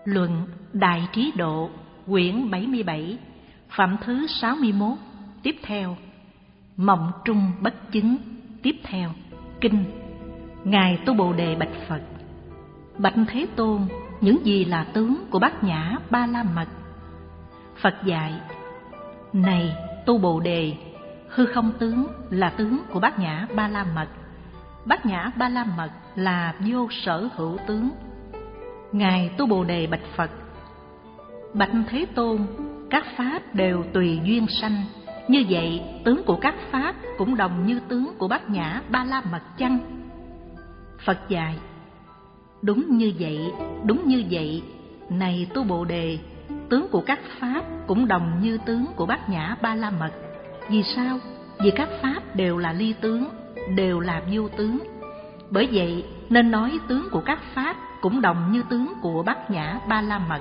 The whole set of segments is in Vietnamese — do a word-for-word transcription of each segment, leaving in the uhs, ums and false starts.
Luận Đại Trí Độ, quyển bảy mươi bảy, phẩm thứ sáu mươi mốt, tiếp theo. Mộng trung bất chứng, tiếp theo. Kinh. Ngài Tu Bồ Đề bạch Phật: Bạch Thế Tôn, những gì là tướng của Bát Nhã Ba La Mật? Phật dạy: Này Tu Bồ Đề, hư không tướng là tướng của Bát Nhã Ba La Mật. Bát Nhã Ba La Mật là vô sở hữu tướng. Ngài Tu Bồ Đề bạch Phật: Bạch Thế Tôn, các pháp đều tùy duyên sanh, như vậy tướng của các pháp cũng đồng như tướng của Bát Nhã Ba La Mật chăng? Phật dạy: Đúng như vậy, đúng như vậy. Này Tu Bồ Đề, tướng của các pháp cũng đồng như tướng của Bát Nhã Ba La Mật. Vì sao? Vì các pháp đều là ly tướng, đều là vô tướng. Bởi vậy nên nói tướng của các pháp cũng đồng như tướng của Bát Nhã Ba La Mật.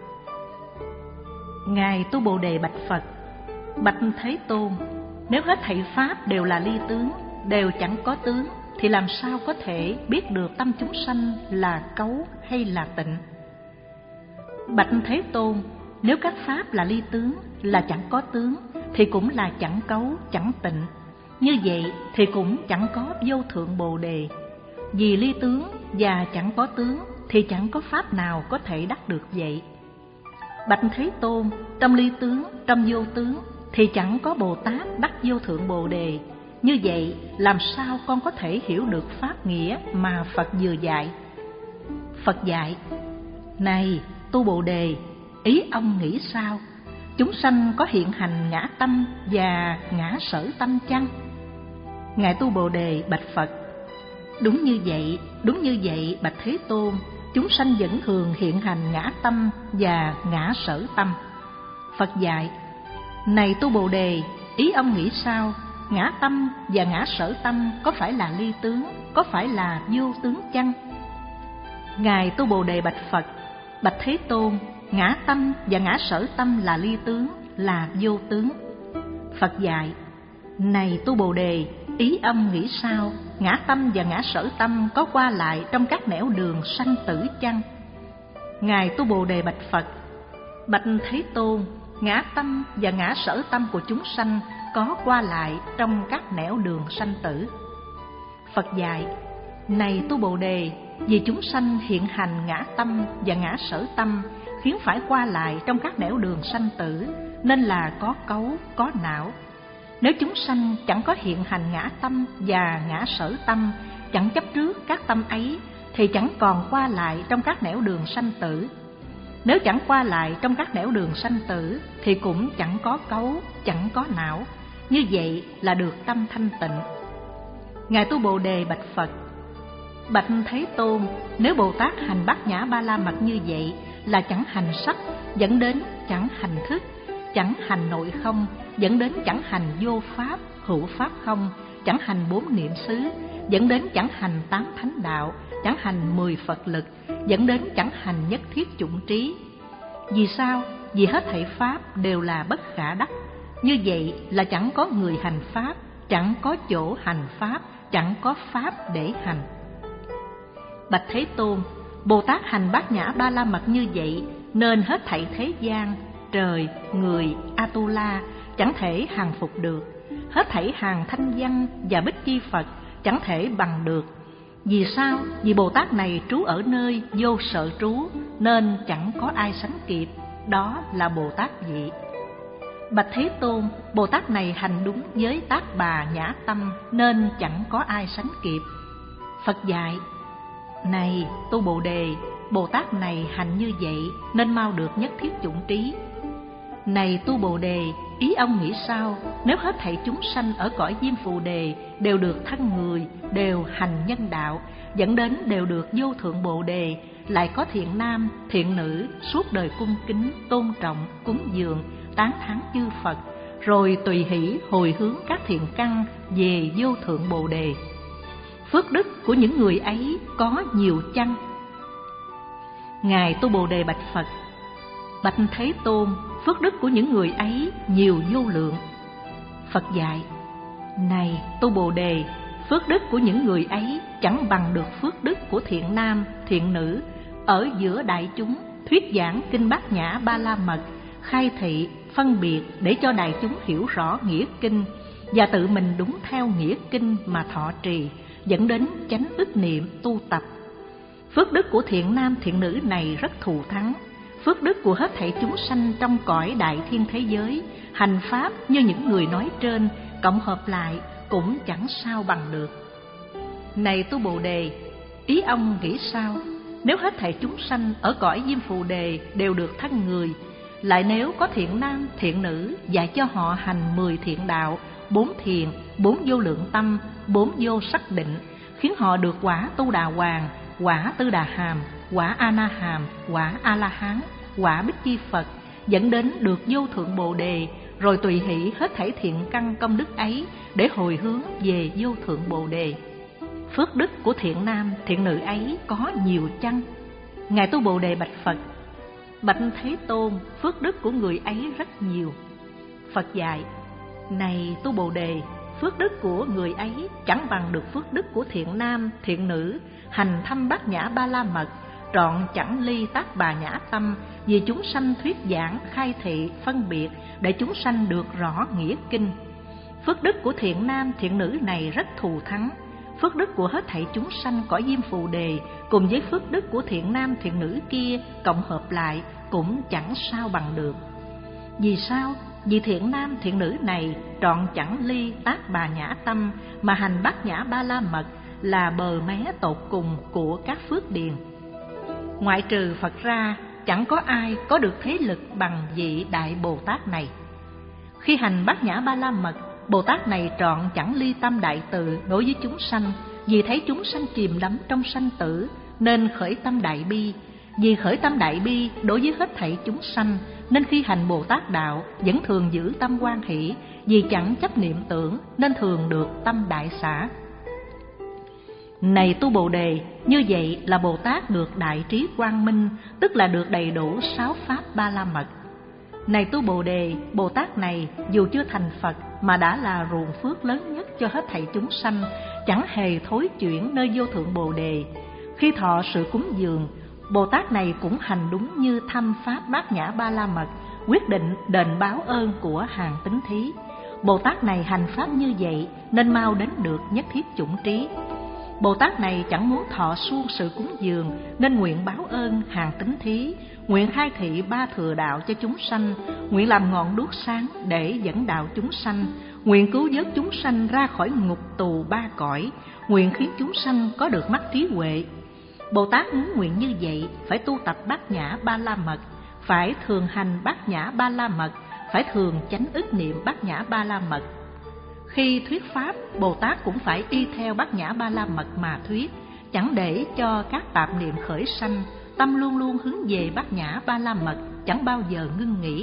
Ngài Tu Bồ Đề bạch Phật: Bạch Thế Tôn, nếu hết thảy pháp đều là ly tướng, đều chẳng có tướng, thì làm sao có thể biết được tâm chúng sanh là cấu hay là tịnh? Bạch Thế Tôn, nếu các pháp là ly tướng, là chẳng có tướng, thì cũng là chẳng cấu, chẳng tịnh. Như vậy thì cũng chẳng có vô thượng Bồ Đề. Vì ly tướng và chẳng có tướng thì chẳng có pháp nào có thể đắc được vậy. Bạch Thế Tôn, trong ly tướng, trong vô tướng thì chẳng có Bồ Tát đắc vô thượng Bồ Đề. Như vậy làm sao con có thể hiểu được pháp nghĩa mà Phật vừa dạy? Phật dạy: Này Tu Bồ Đề, ý ông nghĩ sao? Chúng sanh có hiện hành ngã tâm và ngã sở tâm chăng? Ngài Tu Bồ Đề bạch Phật: Đúng như vậy, đúng như vậy Bạch Thế Tôn. Chúng sanh vẫn thường hiện hành ngã tâm và ngã sở tâm. Phật dạy: Này Tu Bồ Đề, ý ông nghĩ sao? Ngã tâm và ngã sở tâm có phải là ly tướng, có phải là vô tướng chăng? Ngài Tu Bồ Đề bạch Phật: Bạch Thế Tôn, ngã tâm và ngã sở tâm là ly tướng, là vô tướng. Phật dạy: Này Tu Bồ Đề, ý ông nghĩ sao? Ngã tâm và ngã sở tâm có qua lại trong các nẻo đường sanh tử chăng? Ngài Tu Bồ Đề bạch Phật: Bạch Thế Tôn, ngã tâm và ngã sở tâm của chúng sanh có qua lại trong các nẻo đường sanh tử. Phật dạy: Này Tu Bồ Đề, vì chúng sanh hiện hành ngã tâm và ngã sở tâm khiến phải qua lại trong các nẻo đường sanh tử, nên là có cấu, có não. Nếu chúng sanh chẳng có hiện hành ngã tâm và ngã sở tâm, chẳng chấp trước các tâm ấy, thì chẳng còn qua lại trong các nẻo đường sanh tử. Nếu chẳng qua lại trong các nẻo đường sanh tử, thì cũng chẳng có cấu, chẳng có não. Như vậy là được tâm thanh tịnh. Ngài Tu Bồ Đề bạch Phật: Bạch Thế Tôn, nếu Bồ Tát hành Bát Nhã Ba La Mật như vậy, là chẳng hành sắc, dẫn đến chẳng hành thức, chẳng hành nội không, dẫn đến chẳng hành vô pháp, hữu pháp không, chẳng hành bốn niệm xứ, dẫn đến chẳng hành tám thánh đạo, chẳng hành mười Phật lực, dẫn đến chẳng hành nhất thiết chủng trí. Vì sao? Vì hết thảy pháp đều là bất khả đắc. Như vậy là chẳng có người hành pháp, chẳng có chỗ hành pháp, chẳng có pháp để hành. Bạch Thế Tôn, Bồ Tát hành Bát Nhã Ba La Mật như vậy, nên hết thảy thế gian, trời, người, Atula chẳng thể hàng phục được. Hết thảy hàng thanh văn và bích chi Phật chẳng thể bằng được. Vì sao? Vì Bồ Tát này trú ở nơi vô sợ trú, nên chẳng có ai sánh kịp. Đó là Bồ Tát vị. Bạch Thế Tôn, Bồ Tát này hành đúng với tác bà nhã tâm, nên chẳng có ai sánh kịp. Phật dạy: Này Tu Bồ Đề, Bồ Tát này hành như vậy, nên mau được nhất thiết chủng trí. Này Tu Bồ Đề, ý ông nghĩ sao? Nếu hết thảy chúng sanh ở cõi Diêm Phù Đề đều được thân người, đều hành nhân đạo, dẫn đến đều được vô thượng Bồ Đề, lại có thiện nam, thiện nữ, suốt đời cung kính, tôn trọng, cúng dường, tán thán chư Phật, rồi tùy hỷ hồi hướng các thiện căn về vô thượng Bồ Đề, phước đức của những người ấy có nhiều chăng? Ngài Tu Bồ Đề bạch Phật: Bạch Thế Tôn, phước đức của những người ấy nhiều vô lượng. Phật dạy: Này Tu Bồ Đề, phước đức của những người ấy chẳng bằng được phước đức của thiện nam, thiện nữ ở giữa đại chúng, thuyết giảng kinh Bát Nhã Ba La Mật, khai thị, phân biệt để cho đại chúng hiểu rõ nghĩa kinh và tự mình đúng theo nghĩa kinh mà thọ trì, dẫn đến chánh ức niệm tu tập. Phước đức của thiện nam thiện nữ này rất thù thắng. Phước đức của hết thảy chúng sanh trong cõi đại thiên thế giới, hành pháp như những người nói trên, cộng hợp lại cũng chẳng sao bằng được. Này tu Bồ Đề, ý ông nghĩ sao? Nếu hết thảy chúng sanh ở cõi Diêm Phù Đề đều được thân người, lại nếu có thiện nam thiện nữ dạy cho họ hành mười thiện đạo, bốn thiền, bốn vô lượng tâm, bốn vô sắc định, khiến họ được quả Tu Đà Hoàng, quả Tư Đà Hàm, quả A Na Hàm, quả A La Hán, quả Bích Chi Phật, dẫn đến được vô thượng Bồ Đề, rồi tùy hỷ hết thảy thiện căn công đức ấy để hồi hướng về vô thượng Bồ Đề. Phước đức của thiện nam thiện nữ ấy có nhiều chăng? Ngài tu Bồ Đề bạch Phật: Bạch Thế Tôn, phước đức của người ấy rất nhiều. Phật dạy: Này tu Bồ Đề, phước đức của người ấy chẳng bằng được phước đức của thiện nam thiện nữ hành thâm Bát Nhã Ba La Mật, trọn chẳng ly tác bà nhã tâm, vì chúng sanh thuyết giảng khai thị phân biệt để chúng sanh được rõ nghĩa kinh. Phước đức của thiện nam thiện nữ này rất thù thắng. Phước đức của hết thảy chúng sanh cõi Diêm Phù Đề cùng với phước đức của thiện nam thiện nữ kia cộng hợp lại cũng chẳng sao bằng được. Vì sao? Vì thiện nam thiện nữ này trọn chẳng ly tác bà nhã tâm, mà hành Bát Nhã Ba La Mật là bờ mé tột cùng của các phước điền. Ngoại trừ Phật ra, chẳng có ai có được thế lực bằng vị Đại Bồ Tát này. Khi hành Bát Nhã Ba La Mật, Bồ Tát này trọn chẳng ly tâm đại từ đối với chúng sanh, vì thấy chúng sanh chìm đắm trong sanh tử nên khởi tâm đại bi. Vì khởi tâm đại bi đối với hết thảy chúng sanh nên khi hành Bồ Tát đạo vẫn thường giữ tâm hoan hỷ, vì chẳng chấp niệm tưởng nên thường được tâm đại xả. Này tu Bồ Đề, như vậy là Bồ Tát được đại trí quang minh, tức là được đầy đủ sáu pháp Ba La Mật. Này tu Bồ Đề, Bồ Tát này dù chưa thành Phật mà đã là ruộng phước lớn nhất cho hết thảy chúng sanh, chẳng hề thối chuyển nơi vô thượng Bồ Đề. Khi thọ sự cúng dường, Bồ Tát này cũng hành đúng như thâm pháp Bát Nhã Ba La Mật, quyết định đền báo ơn của hàng tín thí. Bồ Tát này hành pháp như vậy nên mau đến được nhất thiết chủng trí. Bồ Tát này chẳng muốn thọ suông sự cúng dường nên nguyện báo ơn hàng tín thí, nguyện khai thị ba thừa đạo cho chúng sanh, nguyện làm ngọn đuốc sáng để dẫn đạo chúng sanh, nguyện cứu vớt chúng sanh ra khỏi ngục tù ba cõi, nguyện khiến chúng sanh có được mắt trí huệ. Bồ Tát muốn nguyện như vậy phải tu tập Bát Nhã Ba La Mật, phải thường hành Bát Nhã Ba La Mật, phải thường chánh ức niệm Bát Nhã Ba La Mật. Khi thuyết pháp, Bồ Tát cũng phải y theo Bát Nhã Ba La Mật mà thuyết, chẳng để cho các tạp niệm khởi sanh, tâm luôn luôn hướng về Bát Nhã Ba La Mật, chẳng bao giờ ngưng nghỉ.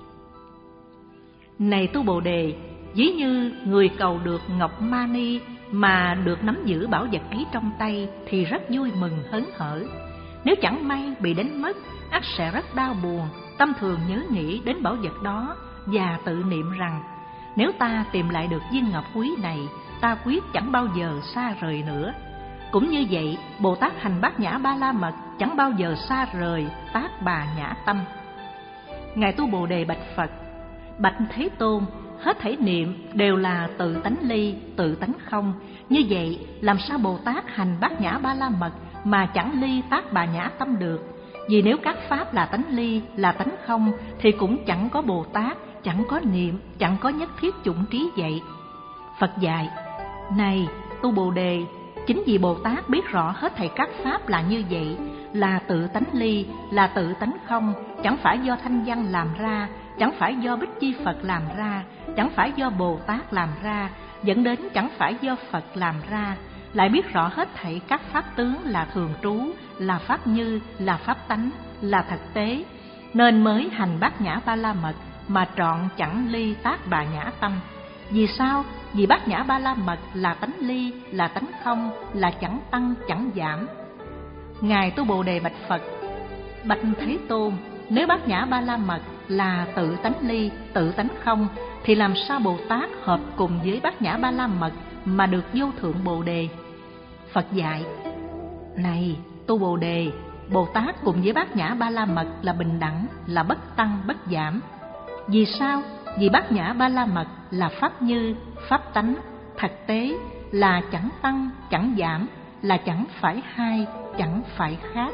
Này tu Bồ Đề, ví như người cầu được ngọc mani mà được nắm giữ bảo vật ấy trong tay thì rất vui mừng hớn hở. Nếu chẳng may bị đánh mất, ắt sẽ rất đau buồn, tâm thường nhớ nghĩ đến bảo vật đó và tự niệm rằng: nếu ta tìm lại được viên ngọc quý này, ta quyết chẳng bao giờ xa rời nữa. Cũng như vậy, Bồ Tát hành Bát Nhã Ba La Mật chẳng bao giờ xa rời tác bà nhã tâm. Ngài tu Bồ Đề bạch Phật: Bạch Thế Tôn, hết thảy niệm đều là tự tánh ly, tự tánh không. Như vậy, làm sao Bồ Tát hành Bát Nhã Ba La Mật mà chẳng ly tác bà nhã tâm được? Vì nếu các pháp là tánh ly, là tánh không, thì cũng chẳng có Bồ Tát, chẳng có niệm, chẳng có nhất thiết chủng trí vậy. Phật dạy: Này tu Bồ Đề, chính vì Bồ Tát biết rõ hết thảy các pháp là như vậy, là tự tánh ly, là tự tánh không, chẳng phải do thanh văn làm ra, chẳng phải do Bích Chi Phật làm ra, chẳng phải do Bồ Tát làm ra, dẫn đến chẳng phải do Phật làm ra, lại biết rõ hết thảy các pháp tướng là thường trú, là pháp như, là pháp tánh, là thực tế, nên mới hành Bát Nhã Ba La Mật mà trọn chẳng ly tác bà nhã tâm. Vì sao? Vì Bát Nhã Ba La Mật là tánh ly, là tánh không, là chẳng tăng chẳng giảm. Ngài tu Bồ Đề bạch Phật: Bạch Thế Tôn, nếu Bát Nhã Ba La Mật là tự tánh ly, tự tánh không, thì làm sao Bồ Tát hợp cùng với Bát Nhã Ba La Mật mà được vô thượng Bồ Đề? Phật dạy: Này tu Bồ Đề, Bồ Tát cùng với Bát Nhã Ba La Mật là bình đẳng, là bất tăng bất giảm. Vì sao? Vì Bát Nhã Ba La Mật là pháp như, pháp tánh, thực tế là chẳng tăng, chẳng giảm, là chẳng phải hai, chẳng phải khác.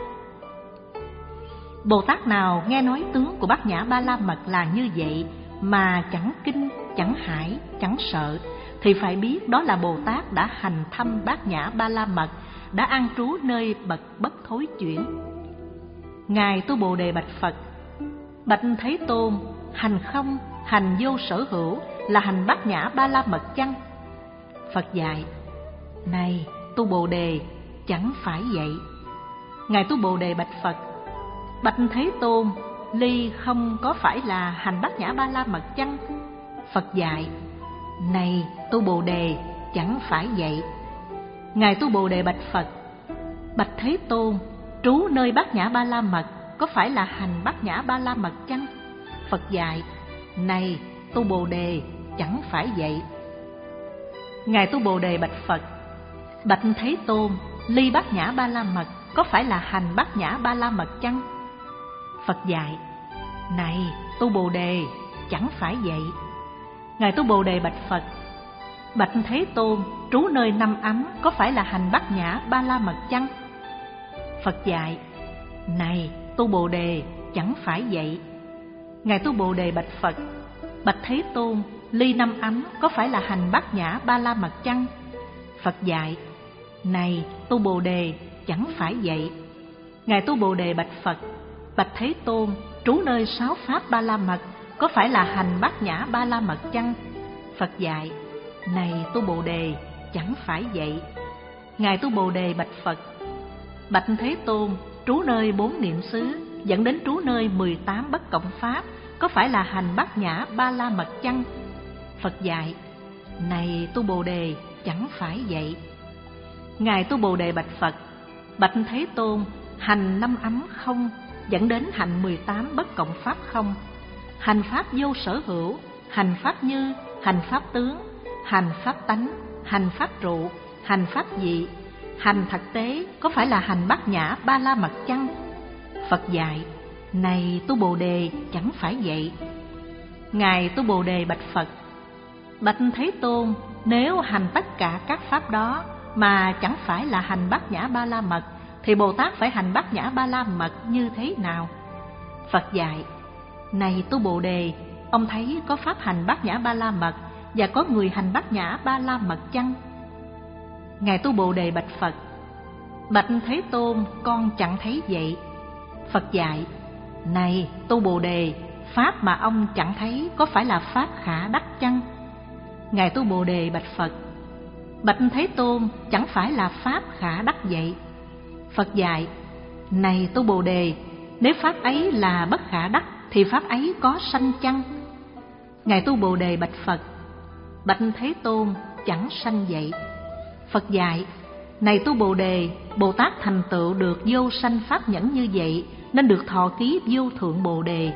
Bồ Tát nào nghe nói tướng của Bát Nhã Ba La Mật là như vậy mà chẳng kinh, chẳng hãi, chẳng sợ, thì phải biết đó là Bồ Tát đã hành thâm Bát Nhã Ba La Mật, đã an trú nơi bậc bất thối chuyển. Ngài Tu Bồ Đề bạch Phật: Bạch Thế Tôn, hành không, hành vô sở hữu là hành Bát Nhã Ba La Mật chăng? Phật dạy: Này Tu Bồ Đề, chẳng phải vậy. Ngài Tu Bồ Đề bạch Phật: Bạch Thế Tôn, ly không có phải là hành Bát Nhã Ba La Mật chăng? Phật dạy: Này Tu Bồ Đề, chẳng phải vậy. Ngài Tu Bồ Đề bạch Phật: Bạch Thế Tôn, trú nơi Bát Nhã Ba La Mật có phải là hành Bát Nhã Ba La Mật chăng? Phật dạy: Này Tu Bồ Đề, chẳng phải vậy. Ngài Tu Bồ Đề bạch Phật: Bạch Thế Tôn, ly Bát Nhã Ba La Mật có phải là hành Bát Nhã Ba La Mật chăng? Phật dạy: Này Tu Bồ Đề, chẳng phải vậy. Ngài Tu Bồ Đề bạch Phật: Bạch Thế Tôn, trú nơi năm ấm có phải là hành Bát Nhã Ba La Mật chăng? Phật dạy: Này Tu Bồ Đề, chẳng phải vậy. Ngài Tu Bồ Đề bạch Phật: Bạch Thế Tôn, ly năm ấm có phải là hành Bát Nhã Ba La Mật chăng? Phật dạy: Này Tu Bồ Đề, chẳng phải vậy. Ngài Tu Bồ Đề bạch Phật: Bạch Thế Tôn, trú nơi sáu pháp Ba La Mật có phải là hành Bát Nhã Ba La Mật chăng? Phật dạy: Này Tu Bồ Đề, chẳng phải vậy. Ngài Tu Bồ Đề bạch Phật: Bạch Thế Tôn, trú nơi bốn niệm xứ dẫn đến trú nơi mười tám bất cộng pháp có phải là hành Bát Nhã Ba La Mật chăng? Phật dạy: Này Tu Bồ Đề, chẳng phải vậy. Ngài Tu Bồ Đề bạch Phật: Bạch Thế Tôn, hành năm ấm không dẫn đến hành mười tám bất cộng pháp không, hành pháp vô sở hữu, hành pháp như, hành pháp tướng, hành pháp tánh, hành pháp trụ, hành pháp dị, hành thực tế có phải là hành Bát Nhã Ba La Mật chăng? Phật dạy: Này Tu Bồ Đề, chẳng phải vậy. Ngài Tu Bồ Đề bạch Phật: Bạch Thế Tôn, nếu hành tất cả các pháp đó mà chẳng phải là hành Bát Nhã Ba La Mật thì Bồ Tát phải hành Bát Nhã Ba La Mật như thế nào? Phật dạy: Này Tu Bồ Đề, ông thấy có pháp hành Bát Nhã Ba La Mật và có người hành Bát Nhã Ba La Mật chăng? Ngài Tu Bồ Đề bạch Phật: Bạch Thế Tôn, con chẳng thấy vậy. Phật dạy: Này Tu Bồ Đề, pháp mà ông chẳng thấy có phải là pháp khả đắc chăng? Ngài Tu Bồ Đề bạch Phật: Bạch Thế Tôn, chẳng phải là pháp khả đắc vậy. Phật dạy: Này Tu Bồ Đề, nếu pháp ấy là bất khả đắc thì pháp ấy có sanh chăng? Ngài Tu Bồ Đề bạch Phật: Bạch Thế Tôn, chẳng sanh vậy. Phật dạy: Này Tu Bồ Đề, Bồ Tát thành tựu được vô sanh pháp nhẫn như vậy nên được thọ ký vô thượng Bồ Đề.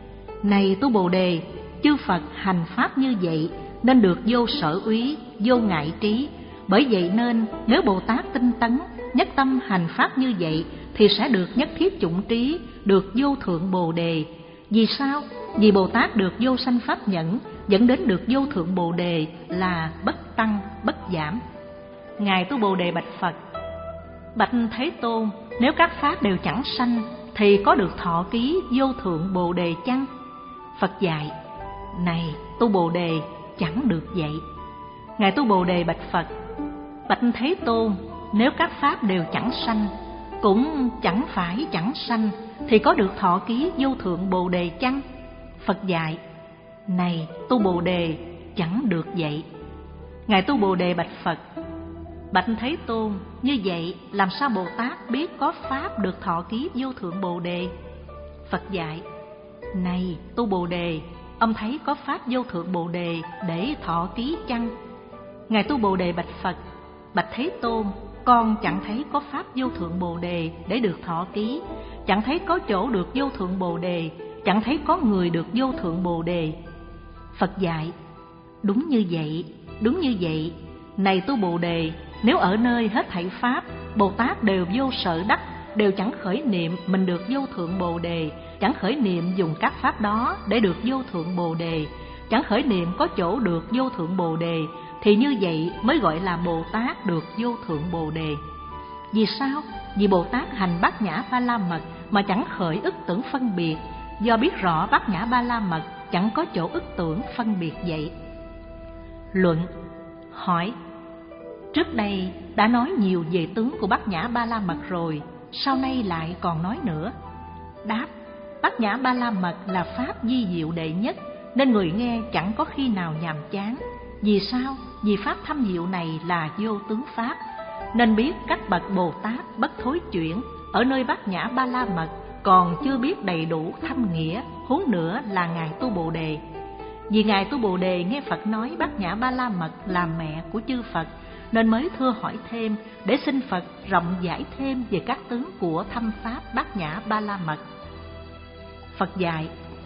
Này Tu Bồ Đề, chư Phật hành pháp như vậy nên được vô sở úy, vô ngại trí. Bởi vậy nên nếu Bồ Tát tinh tấn, nhất tâm hành pháp như vậy thì sẽ được nhất thiết chủng trí, được vô thượng Bồ Đề. Vì sao? Vì Bồ Tát được vô sanh pháp nhẫn dẫn đến được vô thượng Bồ Đề là bất tăng bất giảm. Ngài Tu Bồ Đề bạch Phật: Bạch Thế Tôn, nếu các pháp đều chẳng sanh thì có được thọ ký vô thượng Bồ Đề chăng? Phật dạy: Này Tu Bồ Đề, chẳng được vậy. Ngài Tu Bồ Đề bạch Phật: Bạch Thế Tôn, nếu các pháp đều chẳng sanh, cũng chẳng phải chẳng sanh thì có được thọ ký vô thượng Bồ Đề chăng? Phật dạy: Này Tu Bồ Đề, chẳng được vậy. Ngài Tu Bồ Đề bạch Phật: Bạch Thế Tôn, như vậy làm sao Bồ Tát biết có pháp được thọ ký vô thượng Bồ Đề? Phật dạy: Này Tu Bồ Đề, ông thấy có pháp vô thượng Bồ Đề để thọ ký chăng? Ngài Tu Bồ Đề bạch Phật: Bạch Thế Tôn, con chẳng thấy có pháp vô thượng Bồ Đề để được thọ ký, chẳng thấy có chỗ được vô thượng Bồ Đề, chẳng thấy có người được vô thượng Bồ Đề. Phật dạy: Đúng như vậy, đúng như vậy. Này Tu Bồ Đề, nếu ở nơi hết thảy pháp Bồ Tát đều vô sở đắc, đều chẳng khởi niệm mình được vô thượng Bồ Đề, chẳng khởi niệm dùng các pháp đó để được vô thượng Bồ Đề, chẳng khởi niệm có chỗ được vô thượng Bồ Đề, thì như vậy mới gọi là Bồ Tát được vô thượng Bồ Đề. Vì sao? Vì Bồ Tát hành Bát Nhã Ba La Mật mà chẳng khởi ức tưởng phân biệt, do biết rõ Bát Nhã Ba La Mật chẳng có chỗ ức tưởng phân biệt vậy. Luận. Hỏi: trước đây đã nói nhiều về tướng của Bát Nhã Ba La Mật rồi, sau nay lại còn nói nữa? Đáp: Bát Nhã Ba La Mật là pháp vi diệu đệ nhất, nên người nghe chẳng có khi nào nhàm chán. Vì sao? Vì pháp thâm diệu này là vô tướng pháp, nên biết các bậc Bồ Tát bất thối chuyển ở nơi Bát Nhã Ba La Mật còn chưa biết đầy đủ thâm nghĩa, huống nữa là ngài Tu Bồ Đề. Vì ngài Tu Bồ Đề nghe Phật nói Bát Nhã Ba La Mật là mẹ của chư Phật, nên mới thưa hỏi thêm để xin Phật rộng giải thêm về các tướng của thâm pháp Bát Nhã Ba La Mật. Phật dạy: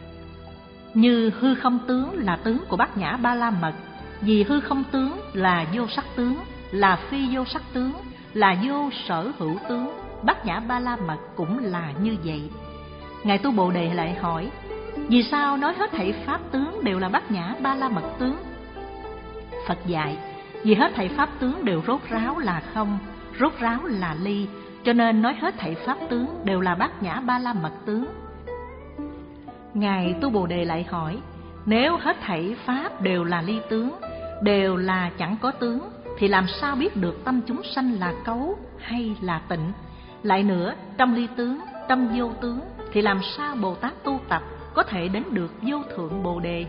như hư không tướng là tướng của Bát Nhã Ba La Mật, vì hư không tướng là vô sắc tướng, là phi vô sắc tướng, là vô sở hữu tướng, Bát Nhã Ba La Mật cũng là như vậy. Ngài Tu Bồ Đề lại hỏi: vì sao nói hết thảy pháp tướng đều là Bát Nhã Ba La Mật tướng? Phật dạy: vì hết thảy pháp tướng đều rốt ráo là không, rốt ráo là ly, cho nên nói hết thảy pháp tướng đều là Bát Nhã Ba La Mật tướng. Ngài Tu Bồ Đề lại hỏi: nếu hết thảy pháp đều là ly tướng, đều là chẳng có tướng, thì làm sao biết được tâm chúng sanh là cấu hay là tịnh? Lại nữa, trong ly tướng, trong vô tướng, thì làm sao Bồ Tát tu tập có thể đến được vô thượng Bồ Đề?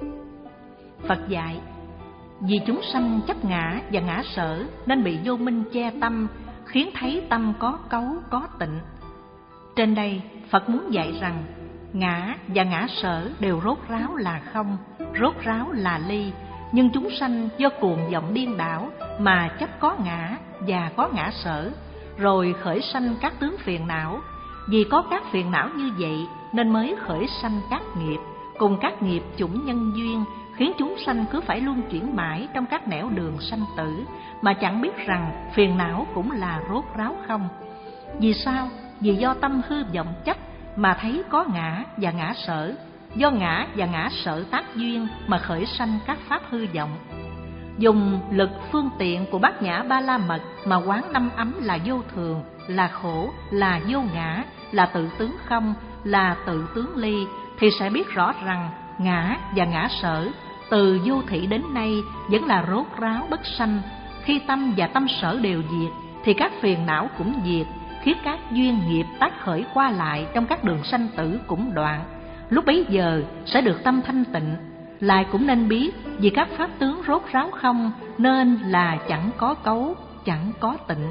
Phật dạy: vì chúng sanh chấp ngã và ngã sở nên bị vô minh che tâm, khiến thấy tâm có cấu có tịnh. Trên đây Phật muốn dạy rằng ngã và ngã sở đều rốt ráo là không, rốt ráo là ly, nhưng chúng sanh do cuồng vọng điên đảo mà chấp có ngã và có ngã sở, rồi khởi sanh các tướng phiền não. Vì có các phiền não như vậy nên mới khởi sanh các nghiệp, cùng các nghiệp chủng nhân duyên, khiến chúng sanh cứ phải luân chuyển mãi trong các nẻo đường sanh tử, mà chẳng biết rằng phiền não cũng là rốt ráo không. Vì sao? Vì do tâm hư vọng chấp mà thấy có ngã và ngã sở, do ngã và ngã sở tác duyên mà khởi sanh các pháp hư vọng. Dùng lực phương tiện của Bát Nhã Ba La Mật mà quán năm ấm là vô thường, là khổ, là vô ngã, là tự tướng không, là tự tướng ly, thì sẽ biết rõ rằng ngã và ngã sở từ vô thị đến nay vẫn là rốt ráo bất sanh. Khi tâm và tâm sở đều diệt thì các phiền não cũng diệt, khiến các duyên nghiệp tác khởi qua lại trong các đường sanh tử cũng đoạn. Lúc bấy giờ sẽ được tâm thanh tịnh. Lại cũng nên biết vì các pháp tướng rốt ráo không nên là chẳng có cấu, chẳng có tịnh.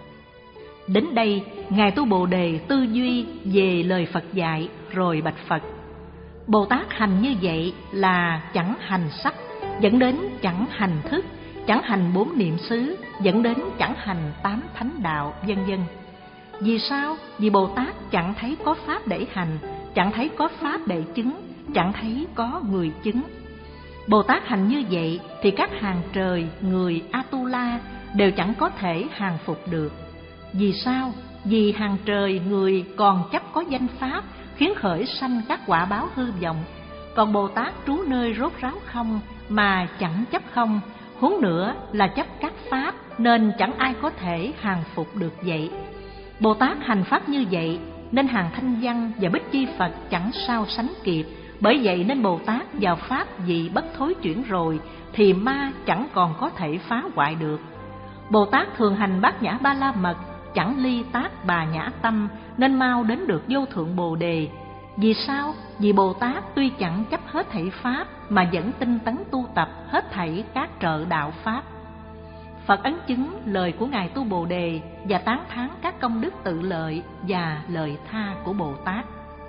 Đến đây ngài Tu Bồ Đề tư duy về lời Phật dạy, rồi bạch Phật: Bồ Tát hành như vậy là chẳng hành sắc, dẫn đến chẳng hành thức, chẳng hành bốn niệm xứ, dẫn đến chẳng hành tám thánh đạo, vân vân. Vì sao? Vì Bồ Tát chẳng thấy có pháp để hành, chẳng thấy có pháp để chứng, chẳng thấy có người chứng. Bồ Tát hành như vậy thì các hàng trời, người, Atula đều chẳng có thể hàng phục được. Vì sao? Vì hàng trời, người còn chấp có danh pháp, khiến khởi sanh các quả báo hư vọng. Còn Bồ Tát trú nơi rốt ráo không mà chẳng chấp không, huống nữa là chấp các pháp, nên chẳng ai có thể hàng phục được vậy. Bồ Tát hành pháp như vậy nên hàng Thanh Văn và Bích Chi Phật chẳng sao sánh kịp. Bởi vậy nên Bồ Tát vào pháp vị bất thối chuyển rồi thì ma chẳng còn có thể phá hoại được. Bồ Tát thường hành Bát Nhã Ba La Mật, chẳng ly tác Bà Nhã Tâm, nên mau đến được vô thượng Bồ Đề. Vì sao? Vì Bồ Tát tuy chẳng chấp hết thảy pháp mà vẫn tinh tấn tu tập hết thảy các trợ đạo pháp. Phật ấn chứng lời của ngài Tu Bồ Đề và tán thán các công đức tự lợi và lời tha của Bồ Tát.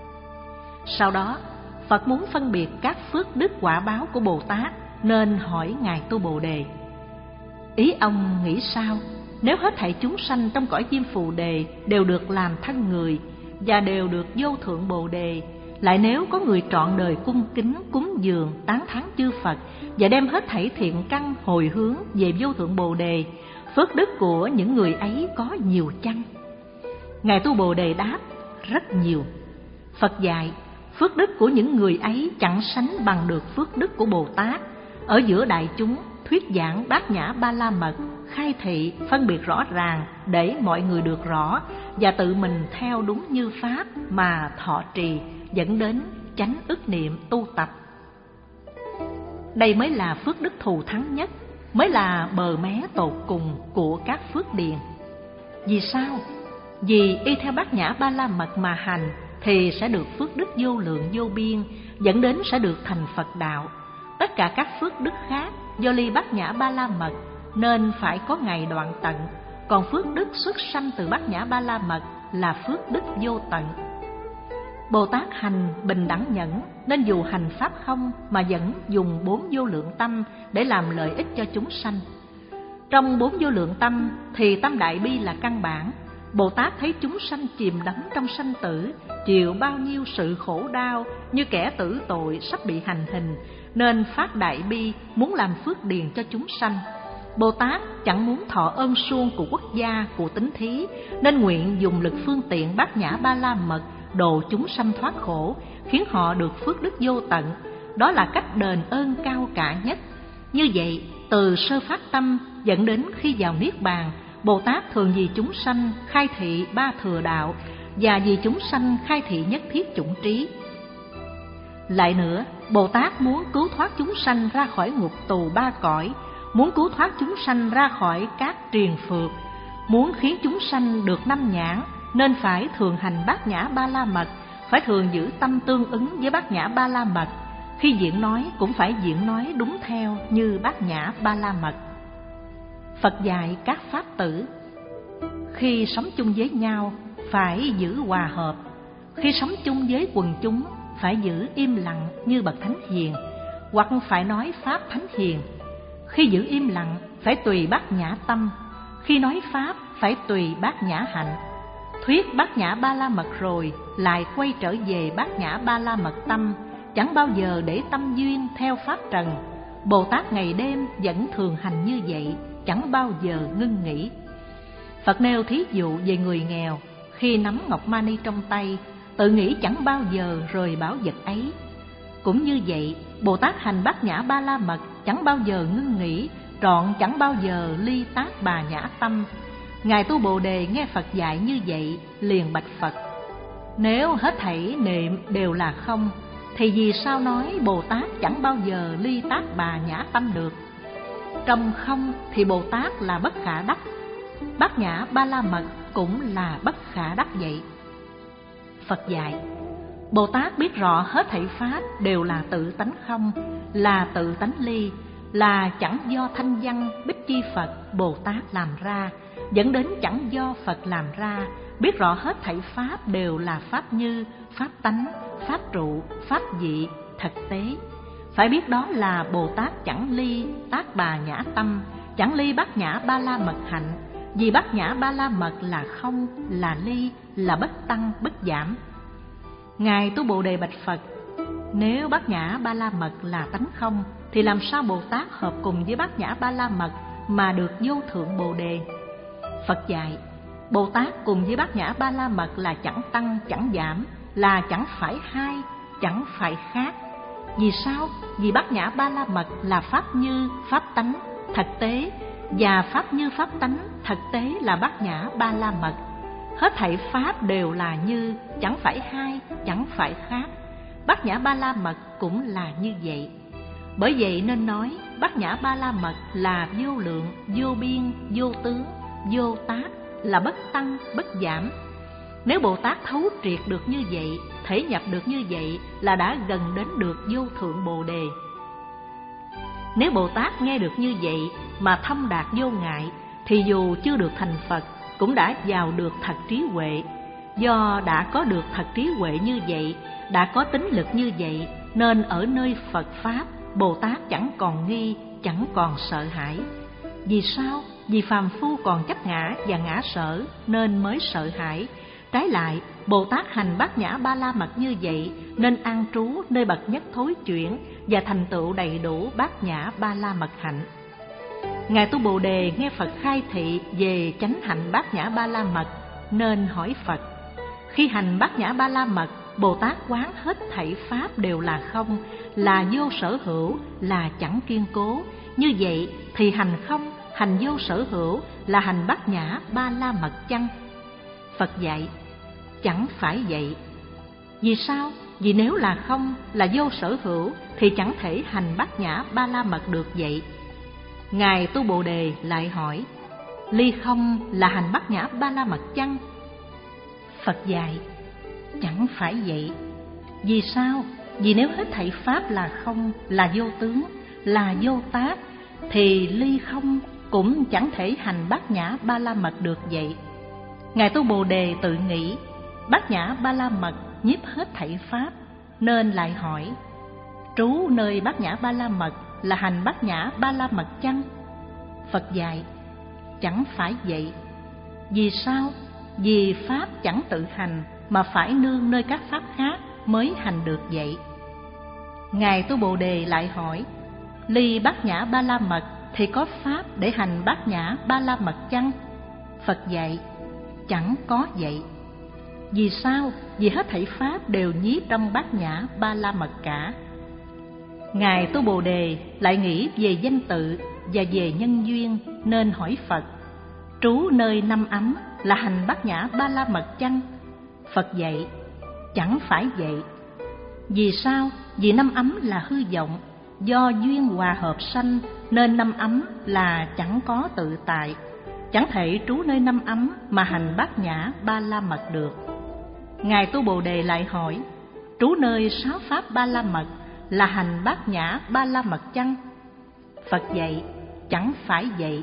Sau đó Phật muốn phân biệt các phước đức quả báo của Bồ Tát, nên hỏi ngài Tu Bồ Đề: Ý ông nghĩ sao nếu hết thảy chúng sanh trong cõi Diêm Phù Đề đều được làm thân người và đều được vô thượng Bồ Đề, lại nếu có người trọn đời cung kính cúng dường tán thán chư Phật và đem hết thảy thiện căn hồi hướng về vô thượng Bồ Đề, phước đức của những người ấy có nhiều chăng? Ngài Tu Bồ Đề đáp: rất nhiều. Phật dạy, phước đức của những người ấy chẳng sánh bằng được phước đức của Bồ Tát. Ở giữa đại chúng, thuyết giảng Bát Nhã Ba La Mật, khai thị, phân biệt rõ ràng để mọi người được rõ và tự mình theo đúng như Pháp mà thọ trì, dẫn đến chánh ức niệm tu tập. Đây mới là phước đức thù thắng nhất, mới là bờ mé tột cùng của các phước điền. Vì sao? Vì y theo Bát Nhã Ba La Mật mà hành thì sẽ được phước đức vô lượng vô biên, dẫn đến sẽ được thành Phật đạo. Tất cả các phước đức khác do ly Bát Nhã Ba La Mật nên phải có ngày đoạn tận, còn phước đức xuất sanh từ Bát Nhã Ba La Mật là phước đức vô tận. Bồ Tát hành bình đẳng nhẫn nên dù hành pháp không mà vẫn dùng bốn vô lượng tâm để làm lợi ích cho chúng sanh. Trong bốn vô lượng tâm thì tâm đại bi là căn bản. Bồ Tát thấy chúng sanh chìm đắm trong sanh tử, chịu bao nhiêu sự khổ đau như kẻ tử tội sắp bị hành hình, nên phát đại bi muốn làm phước điền cho chúng sanh. Bồ Tát chẳng muốn thọ ơn suông của quốc gia, của tín thí, nên nguyện dùng lực phương tiện Bát Nhã Ba La Mật độ chúng sanh thoát khổ, khiến họ được phước đức vô tận. Đó là cách đền ơn cao cả nhất. Như vậy, từ sơ phát tâm dẫn đến khi vào Niết Bàn, Bồ Tát thường vì chúng sanh khai thị ba thừa đạo và vì chúng sanh khai thị nhất thiết chủng trí. Lại nữa, Bồ Tát muốn cứu thoát chúng sanh ra khỏi ngục tù ba cõi, muốn cứu thoát chúng sanh ra khỏi các triền phược, muốn khiến chúng sanh được năm nhãn, nên phải thường hành Bát Nhã Ba La Mật, phải thường giữ tâm tương ứng với Bát Nhã Ba La Mật. Khi diễn nói cũng phải diễn nói đúng theo như Bát Nhã Ba La Mật. Phật dạy các pháp tử, khi sống chung với nhau phải giữ hòa hợp, khi sống chung với quần chúng phải giữ im lặng như bậc thánh hiền, hoặc phải nói pháp thánh hiền. Khi giữ im lặng phải tùy Bát Nhã tâm, khi nói pháp phải tùy Bát Nhã hạnh. Thuyết Bát Nhã Ba La Mật rồi lại quay trở về Bát Nhã Ba La Mật tâm, chẳng bao giờ để tâm duyên theo pháp trần. Bồ Tát ngày đêm vẫn thường hành như vậy, chẳng bao giờ ngưng nghỉ. Phật nêu thí dụ về người nghèo, khi nắm ngọc mani trong tay, tự nghĩ chẳng bao giờ rời bảo vật ấy. Cũng như vậy, Bồ Tát hành Bát Nhã Ba La Mật chẳng bao giờ ngưng nghỉ, trọn chẳng bao giờ ly tác bà nhã tâm. Ngài Tu Bồ Đề nghe Phật dạy như vậy, liền bạch Phật: nếu hết thảy niệm đều là không, thì vì sao nói Bồ Tát chẳng bao giờ ly tác bà nhã tâm được? Trong không thì Bồ Tát là bất khả đắc, Bát Nhã Ba La Mật cũng là bất khả đắc vậy. Phật dạy, Bồ Tát biết rõ hết thảy pháp đều là tự tánh không, là tự tánh ly, là chẳng do thanh văn Bích Chi Phật Bồ Tát làm ra, dẫn đến chẳng do Phật làm ra. Biết rõ hết thảy pháp đều là pháp như, pháp tánh, pháp trụ, pháp dị, thực tế. Phải biết đó là Bồ Tát chẳng ly tác bà nhã tâm, chẳng ly Bát Nhã Ba La Mật hạnh. Vì Bát Nhã Ba La Mật là không, là ly, là bất tăng, bất giảm. Ngài Tu Bồ Đề bạch Phật: nếu Bát Nhã Ba La Mật là tánh không, thì làm sao Bồ Tát hợp cùng với Bát Nhã Ba La Mật mà được vô thượng Bồ Đề? Phật dạy, Bồ Tát cùng với Bát Nhã Ba La Mật là chẳng tăng, chẳng giảm, là chẳng phải hai, chẳng phải khác. Vì sao? Vì Bát Nhã Ba La Mật là pháp như, pháp tánh, thực tế, và pháp như, pháp tánh, thực tế là Bát Nhã Ba La Mật. Hết thảy pháp đều là như, chẳng phải hai, chẳng phải khác. Bát Nhã Ba La Mật cũng là như vậy. Bởi vậy nên nói Bát Nhã Ba La Mật là vô lượng, vô biên, vô tướng, vô tác, là bất tăng, bất giảm. Nếu Bồ Tát thấu triệt được như vậy, thể nhập được như vậy, là đã gần đến được vô thượng Bồ Đề. Nếu Bồ Tát nghe được như vậy mà thông đạt vô ngại, thì dù chưa được thành Phật cũng đã vào được thật trí huệ. Do đã có được thật trí huệ như vậy, đã có tính lực như vậy, nên ở nơi Phật Pháp, Bồ Tát chẳng còn nghi, chẳng còn sợ hãi. Vì sao? Vì phàm phu còn chấp ngã và ngã sở nên mới sợ hãi. Trái lại, Bồ Tát hành Bát Nhã Ba La Mật như vậy nên an trú nơi bậc nhất thối chuyển và thành tựu đầy đủ Bát Nhã Ba La Mật hạnh. Ngài Tu Bồ Đề nghe Phật khai thị về chánh hạnh Bát Nhã Ba La Mật, nên hỏi Phật. Khi hành Bát Nhã Ba La Mật, Bồ Tát quán hết thảy pháp đều là không, là vô sở hữu, là chẳng kiên cố. Như vậy thì hành không, hành vô sở hữu là hành Bát Nhã Ba La Mật chăng? Phật dạy, chẳng phải vậy. Vì sao? Vì nếu là không, là vô sở hữu thì chẳng thể hành Bát Nhã Ba La Mật được vậy. Ngài Tu Bồ Đề lại hỏi, ly không là hành Bát Nhã Ba La Mật chăng? Phật dạy, chẳng phải vậy. Vì sao? Vì nếu hết thảy pháp là không, là vô tướng, là vô tác, thì ly không cũng chẳng thể hành Bát Nhã Ba La Mật được vậy. Ngài Tu Bồ Đề tự nghĩ, Bát Nhã Ba La Mật nhiếp hết thảy pháp, nên lại hỏi, trú nơi Bát Nhã Ba La Mật là hành Bát Nhã Ba La Mật chăng? Phật dạy, chẳng phải vậy. Vì sao? Vì pháp chẳng tự hành, mà phải nương nơi các pháp khác mới hành được vậy. Ngài Tu Bồ Đề lại hỏi, ly Bát Nhã Ba La Mật thì có pháp để hành Bát Nhã Ba La Mật chăng? Phật dạy, chẳng có vậy. Vì sao? Vì hết thảy pháp đều nhiếp trong Bát Nhã Ba La Mật cả. Ngài Tu Bồ Đề lại nghĩ về danh tự và về nhân duyên, nên hỏi Phật, trú nơi năm ấm là hành Bát Nhã Ba La Mật chăng? Phật dạy, chẳng phải vậy. Vì sao? Vì năm ấm là hư vọng, do duyên hòa hợp sanh, nên năm ấm là chẳng có tự tại, chẳng thể trú nơi năm ấm mà hành Bát Nhã Ba La Mật được. Ngài Tu Bồ Đề lại hỏi, trú nơi sáu pháp Ba La Mật là hành Bát Nhã Ba La Mật chăng? Phật dạy, chẳng phải vậy.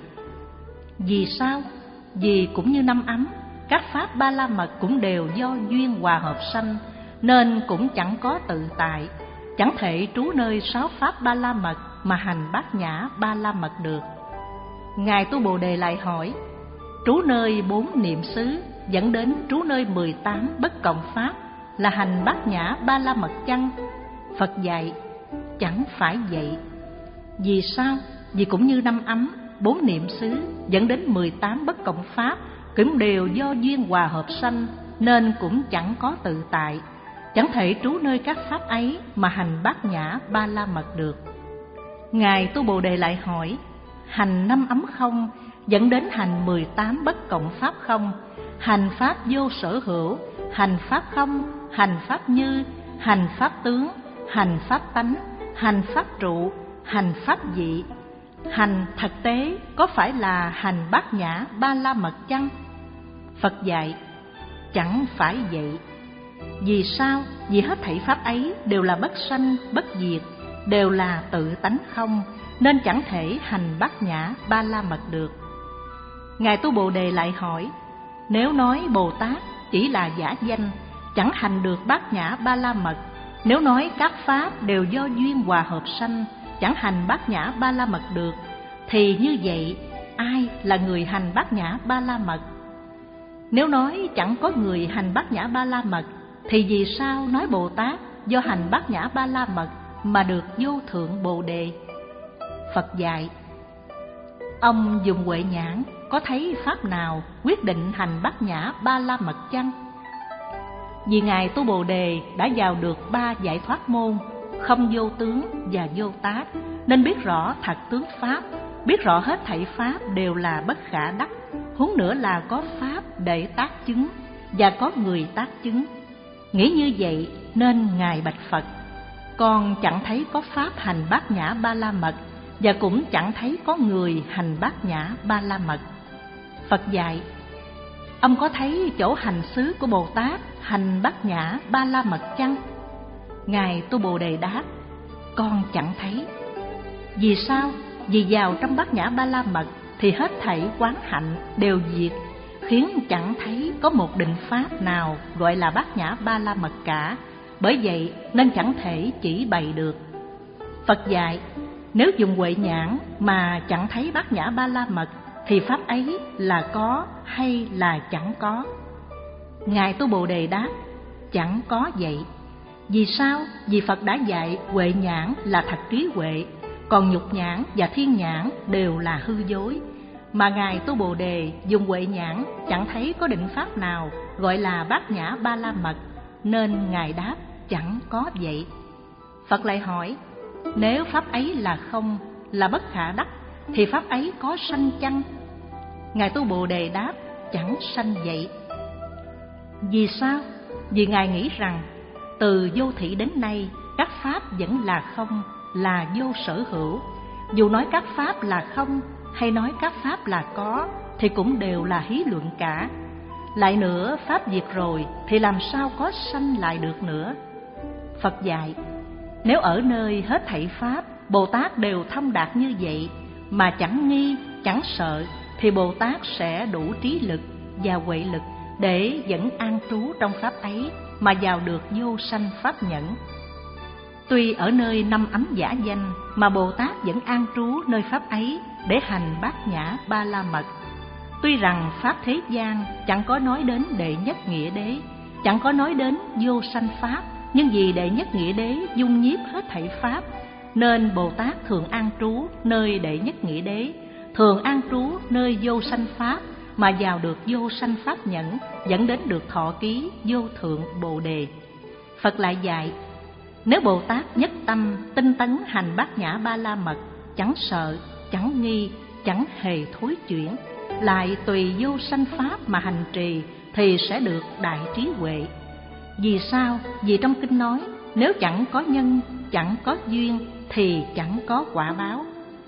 Vì sao? Vì cũng như năm ấm, các pháp Ba La Mật cũng đều do duyên hòa hợp sanh, nên cũng chẳng có tự tại, chẳng thể trú nơi sáu pháp Ba La Mật mà hành Bát Nhã Ba La Mật được. Ngài Tu Bồ Đề lại hỏi, trú nơi bốn niệm xứ dẫn đến trú nơi mười tám bất cộng pháp là hành Bát Nhã Ba La Mật chăng? Phật dạy, chẳng phải vậy. Vì sao? Vì cũng như năm ấm, bốn niệm xứ dẫn đến mười tám bất cộng pháp cũng đều do duyên hòa hợp sanh, nên cũng chẳng có tự tại, chẳng thể trú nơi các pháp ấy mà hành Bát Nhã Ba La Mật được. Ngài Tu Bồ Đề lại hỏi, hành năm ấm không dẫn đến hành mười tám bất cộng pháp không, hành pháp vô sở hữu, hành pháp không, hành pháp như, hành pháp tướng, hành pháp tánh, hành pháp trụ, hành pháp dị, hành thực tế có phải là hành Bát Nhã Ba La Mật chăng? Phật dạy, chẳng phải vậy. Vì sao? Vì hết thảy pháp ấy đều là bất sanh, bất diệt, đều là tự tánh không, nên chẳng thể hành Bát Nhã Ba La Mật được. Ngài Tu Bồ Đề lại hỏi, nếu nói Bồ Tát chỉ là giả danh, chẳng hành được Bát Nhã Ba La Mật, nếu nói các pháp đều do duyên hòa hợp sanh, chẳng hành Bát Nhã Ba La Mật được, thì như vậy ai là người hành Bát Nhã Ba La Mật? Nếu nói chẳng có người hành Bát Nhã Ba La Mật, thì vì sao nói Bồ Tát do hành Bát Nhã Ba La Mật mà được vô thượng Bồ Đề? Phật dạy, ông dùng huệ nhãn có thấy pháp nào quyết định hành Bát Nhã Ba La Mật chăng? Vì Ngài Tu Bồ Đề đã vào được ba giải thoát môn, không vô tướng và vô tác, nên biết rõ thật tướng pháp, biết rõ hết thảy pháp đều là bất khả đắc, huống nữa là có pháp để tác chứng và có người tác chứng. Nghĩ như vậy nên Ngài bạch Phật, con chẳng thấy có pháp hành Bát Nhã Ba La Mật, và cũng chẳng thấy có người hành Bát Nhã Ba La Mật. Phật dạy, ông có thấy chỗ hành xứ của Bồ Tát hành Bát Nhã Ba La Mật chăng? Ngài Tu Bồ Đề đáp, con chẳng thấy. Vì sao? Vì vào trong Bát Nhã Ba La Mật thì hết thảy quán hạnh đều diệt, khiến chẳng thấy có một định pháp nào gọi là Bát Nhã Ba La Mật cả, bởi vậy nên chẳng thể chỉ bày được. Phật dạy, nếu dùng huệ nhãn mà chẳng thấy Bát Nhã Ba La Mật, thì pháp ấy là có hay là chẳng có? Ngài Tu Bồ Đề đáp, chẳng có vậy. Vì sao? Vì Phật đã dạy huệ nhãn là thật trí huệ, còn nhục nhãn và thiên nhãn đều là hư dối. mà Ngài Tu Bồ Đề dùng huệ nhãn chẳng thấy có định pháp nào gọi là bát nhã ba la mật, nên Ngài đáp chẳng có vậy. Phật lại hỏi, nếu pháp ấy là không, là bất khả đắc, thì pháp ấy có sanh chăng? Ngài Tu Bồ Đề đáp chẳng sanh vậy. Vì sao? Vì Ngài nghĩ rằng từ vô thị đến nay các pháp vẫn là không, là vô sở hữu. Dù nói các pháp là không hay nói các pháp là có thì cũng đều là hí luận cả. Lại nữa, pháp diệt rồi thì làm sao có sanh lại được nữa? Phật dạy, nếu ở nơi hết thảy pháp Bồ Tát đều thông đạt như vậy mà chẳng nghi, chẳng sợ, thì Bồ Tát sẽ đủ trí lực và huệ lực để vẫn an trú trong pháp ấy mà vào được vô sanh pháp nhẫn. Tuy ở nơi năm ấm giả danh mà Bồ Tát vẫn an trú nơi pháp ấy để hành bát nhã ba la mật. Tuy rằng pháp thế gian chẳng có nói đến đệ nhất nghĩa đế, chẳng có nói đến vô sanh pháp, nhưng vì đệ nhất nghĩa đế dung nhiếp hết thảy pháp, nên Bồ Tát thường an trú nơi đệ nhất nghĩa đế, thường an trú nơi vô sanh pháp mà vào được vô sanh pháp nhẫn, dẫn đến được thọ ký vô thượng Bồ Đề. Phật lại dạy, nếu Bồ Tát nhất tâm tinh tấn hành bát nhã ba la mật, chẳng sợ, chẳng nghi, chẳng hề thối chuyển, lại tùy vô sanh pháp mà hành trì, thì sẽ được đại trí huệ. Vì sao? Vì trong kinh nói, nếu chẳng có nhân, chẳng có duyên thì chẳng có quả báo.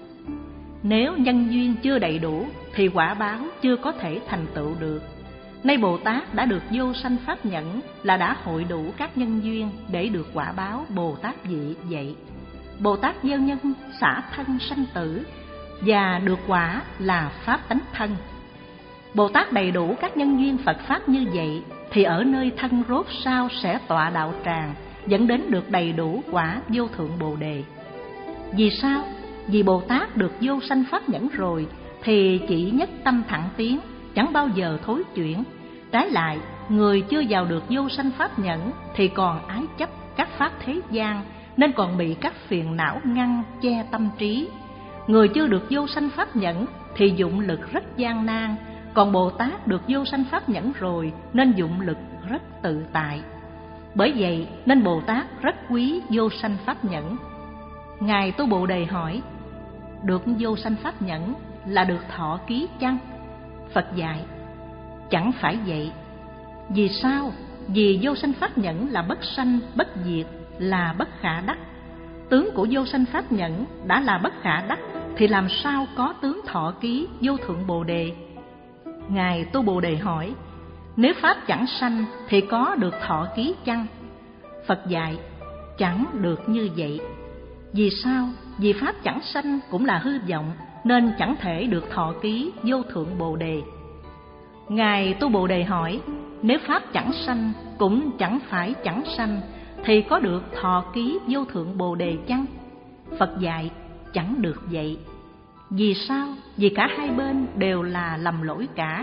Nếu nhân duyên chưa đầy đủ thì quả báo chưa có thể thành tựu được. Nay Bồ Tát đã được vô sanh pháp nhẫn, là đã hội đủ các nhân duyên để được quả báo Bồ Tát vị vậy. Bồ Tát gieo nhân xả thân sanh tử, và được quả là pháp tánh thân. Bồ Tát đầy đủ các nhân duyên Phật pháp như vậy, thì ở nơi thân rốt sao sẽ tọa đạo tràng, dẫn đến được đầy đủ quả vô thượng Bồ Đề. Vì sao? Vì Bồ Tát được vô sanh pháp nhẫn rồi thì chỉ nhất tâm thẳng tiến, chẳng bao giờ thối chuyển. Trái lại, người chưa vào được vô sanh pháp nhẫn thì còn ái chấp các pháp thế gian, nên còn bị các phiền não ngăn che tâm trí. Người chưa được vô sanh pháp nhẫn thì dụng lực rất gian nan, còn Bồ Tát được vô sanh pháp nhẫn rồi nên dụng lực rất tự tại. Bởi vậy nên Bồ Tát rất quý vô sanh pháp nhẫn. Ngài Tu Bồ Đề hỏi, được vô sanh pháp nhẫn là được thọ ký chăng? Phật dạy, chẳng phải vậy. Vì sao? Vì vô sanh pháp nhẫn là bất sanh, bất diệt, là bất khả đắc. Tướng của vô sanh pháp nhẫn đã là bất khả đắc thì làm sao có tướng thọ ký vô thượng Bồ Đề? Ngài Tu Bồ Đề hỏi, nếu pháp chẳng sanh thì có được thọ ký chăng? Phật dạy, chẳng được như vậy. Vì sao? Vì pháp chẳng sanh cũng là hư vọng, nên chẳng thể được thọ ký vô thượng Bồ Đề. Ngài Tu Bồ Đề hỏi, nếu pháp chẳng sanh cũng chẳng phải chẳng sanh thì có được thọ ký vô thượng Bồ Đề chăng? Phật dạy, chẳng được vậy. Vì sao? Vì cả hai bên đều là lầm lỗi cả.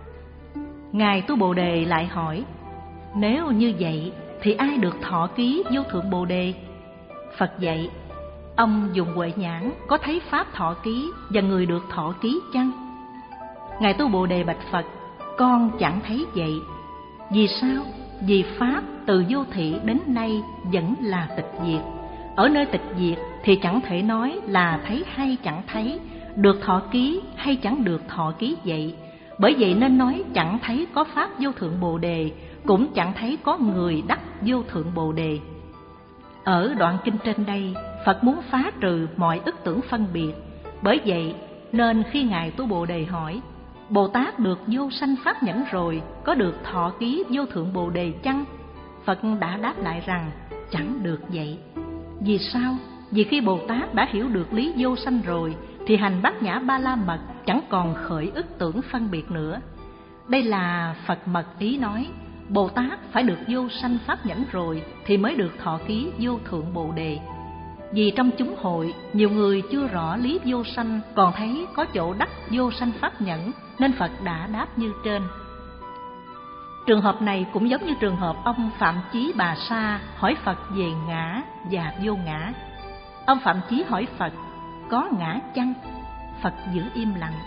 Ngài Tu Bồ Đề lại hỏi, nếu như vậy thì ai được thọ ký vô thượng Bồ Đề? Phật dạy, ông dùng huệ nhãn có thấy pháp thọ ký và người được thọ ký chăng? Ngài Tu Bồ Đề bạch Phật, con chẳng thấy vậy. Vì sao? Vì pháp từ vô thị đến nay vẫn là tịch diệt. Ở nơi tịch diệt thì chẳng thể nói là thấy hay chẳng thấy, được thọ ký hay chẳng được thọ ký vậy. Bởi vậy nên nói chẳng thấy có pháp vô thượng Bồ Đề, cũng chẳng thấy có người đắc vô thượng Bồ Đề. Ở đoạn kinh trên đây, Phật muốn phá trừ mọi ức tưởng phân biệt. Bởi vậy nên khi Ngài Tu Bồ Đề hỏi, Bồ Tát được vô sanh pháp nhẫn rồi, có được thọ ký vô thượng Bồ Đề chăng? Phật đã đáp lại rằng chẳng được vậy. Vì sao? Vì khi Bồ Tát đã hiểu được lý vô sanh rồi thì hành bát nhã ba la mật chẳng còn khởi ức tưởng phân biệt nữa. Đây là Phật mật ý nói, Bồ Tát phải được vô sanh pháp nhẫn rồi thì mới được thọ ký vô thượng Bồ Đề. Vì trong chúng hội, nhiều người chưa rõ lý vô sanh, còn thấy có chỗ đắc vô sanh pháp nhẫn, nên Phật đã đáp như trên. Trường hợp này cũng giống như trường hợp ông Phạm Chí Bà Sa hỏi Phật về ngã và vô ngã. Ông Phạm Chí hỏi Phật, có ngã chăng? Phật giữ im lặng.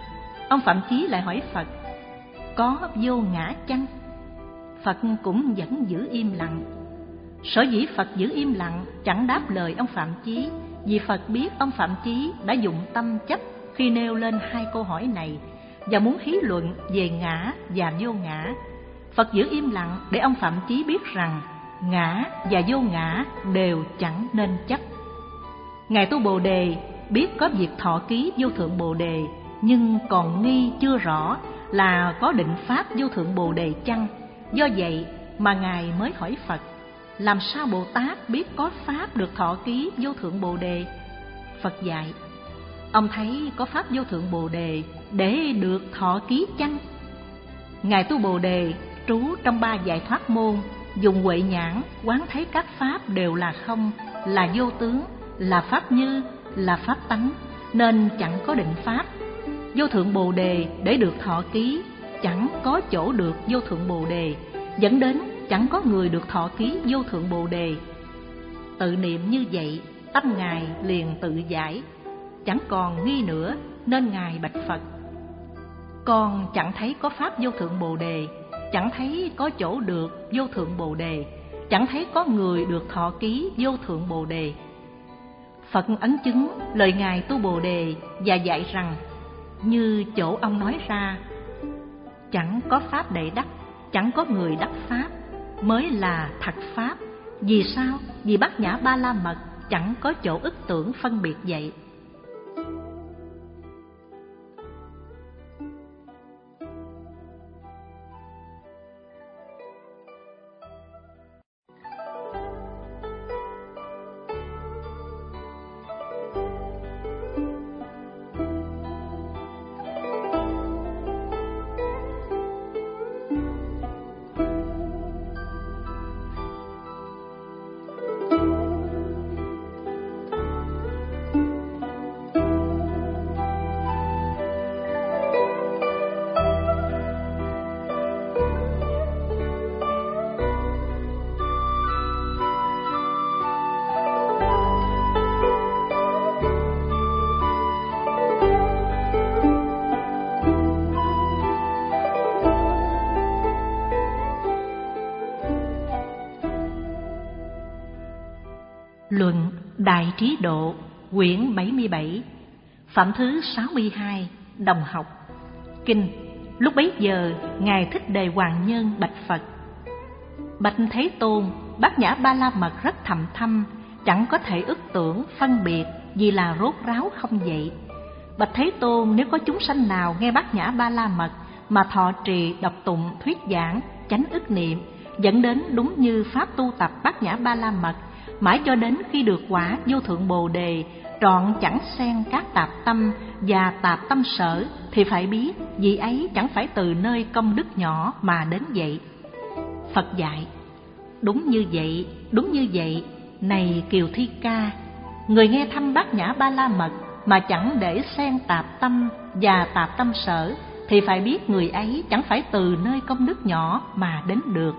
Ông Phạm Chí lại hỏi Phật: có vô ngã chăng? Phật cũng vẫn giữ im lặng. Sở dĩ Phật giữ im lặng chẳng đáp lời ông Phạm Chí, vì Phật biết ông Phạm Chí đã dụng tâm chấp khi nêu lên hai câu hỏi này và muốn thí luận về ngã và vô ngã. Phật giữ im lặng để ông Phạm Chí biết rằng ngã và vô ngã đều chẳng nên chấp. Ngài tu Bồ Đề biết có việc thọ ký vô thượng Bồ Đề, nhưng còn nghi chưa rõ là có định pháp vô thượng Bồ Đề chăng. Do vậy mà Ngài mới hỏi Phật: làm sao Bồ Tát biết có pháp được thọ ký vô thượng Bồ Đề? Phật dạy: ông thấy có pháp vô thượng Bồ Đề để được thọ ký chăng? Ngài tu Bồ Đề trú trong ba giải thoát môn, dùng huệ nhãn quán thấy các pháp đều là không, là vô tướng, là pháp như, là pháp tánh, nên chẳng có định pháp. Vô thượng Bồ Đề để được thọ ký, chẳng có chỗ được vô thượng Bồ Đề, dẫn đến chẳng có người được thọ ký vô thượng Bồ Đề. Tự niệm như vậy, tâm Ngài liền tự giải, chẳng còn nghi nữa, nên Ngài bạch Phật: con chẳng thấy có pháp vô thượng Bồ Đề, chẳng thấy có chỗ được vô thượng Bồ Đề, chẳng thấy có người được thọ ký vô thượng Bồ Đề. Phật ấn chứng lời Ngài tu Bồ Đề và dạy rằng: như chỗ ông nói ra, chẳng có pháp đệ đắc, chẳng có người đắc pháp, mới là thật pháp. Vì sao? Vì Bát Nhã Ba La Mật chẳng có chỗ ức tưởng phân biệt vậy. Luận Đại Trí Độ, quyển bảy mươi bảy, phẩm thứ sáu mươi hai, đồng học. Kinh. Lúc bấy giờ, Ngài Thích Đề Hoàng Nhân bạch Phật: bạch Thế Tôn, Bát Nhã Ba La Mật rất thầm thâm, chẳng có thể ức tưởng phân biệt, vì là rốt ráo không vậy. Bạch Thế Tôn, nếu có chúng sanh nào nghe Bát Nhã Ba La Mật mà thọ trì, đọc tụng, thuyết giảng, chánh ức niệm, dẫn đến đúng như pháp tu tập Bát Nhã Ba La Mật, mãi cho đến khi được quả vô thượng Bồ Đề, trọn chẳng xen các tạp tâm và tạp tâm sở, thì phải biết vị ấy chẳng phải từ nơi công đức nhỏ mà đến vậy. Phật dạy: đúng như vậy, đúng như vậy. Này Kiều Thi Ca, người nghe thăm Bát Nhã Ba La Mật mà chẳng để xen tạp tâm và tạp tâm sở, thì phải biết người ấy chẳng phải từ nơi công đức nhỏ mà đến được.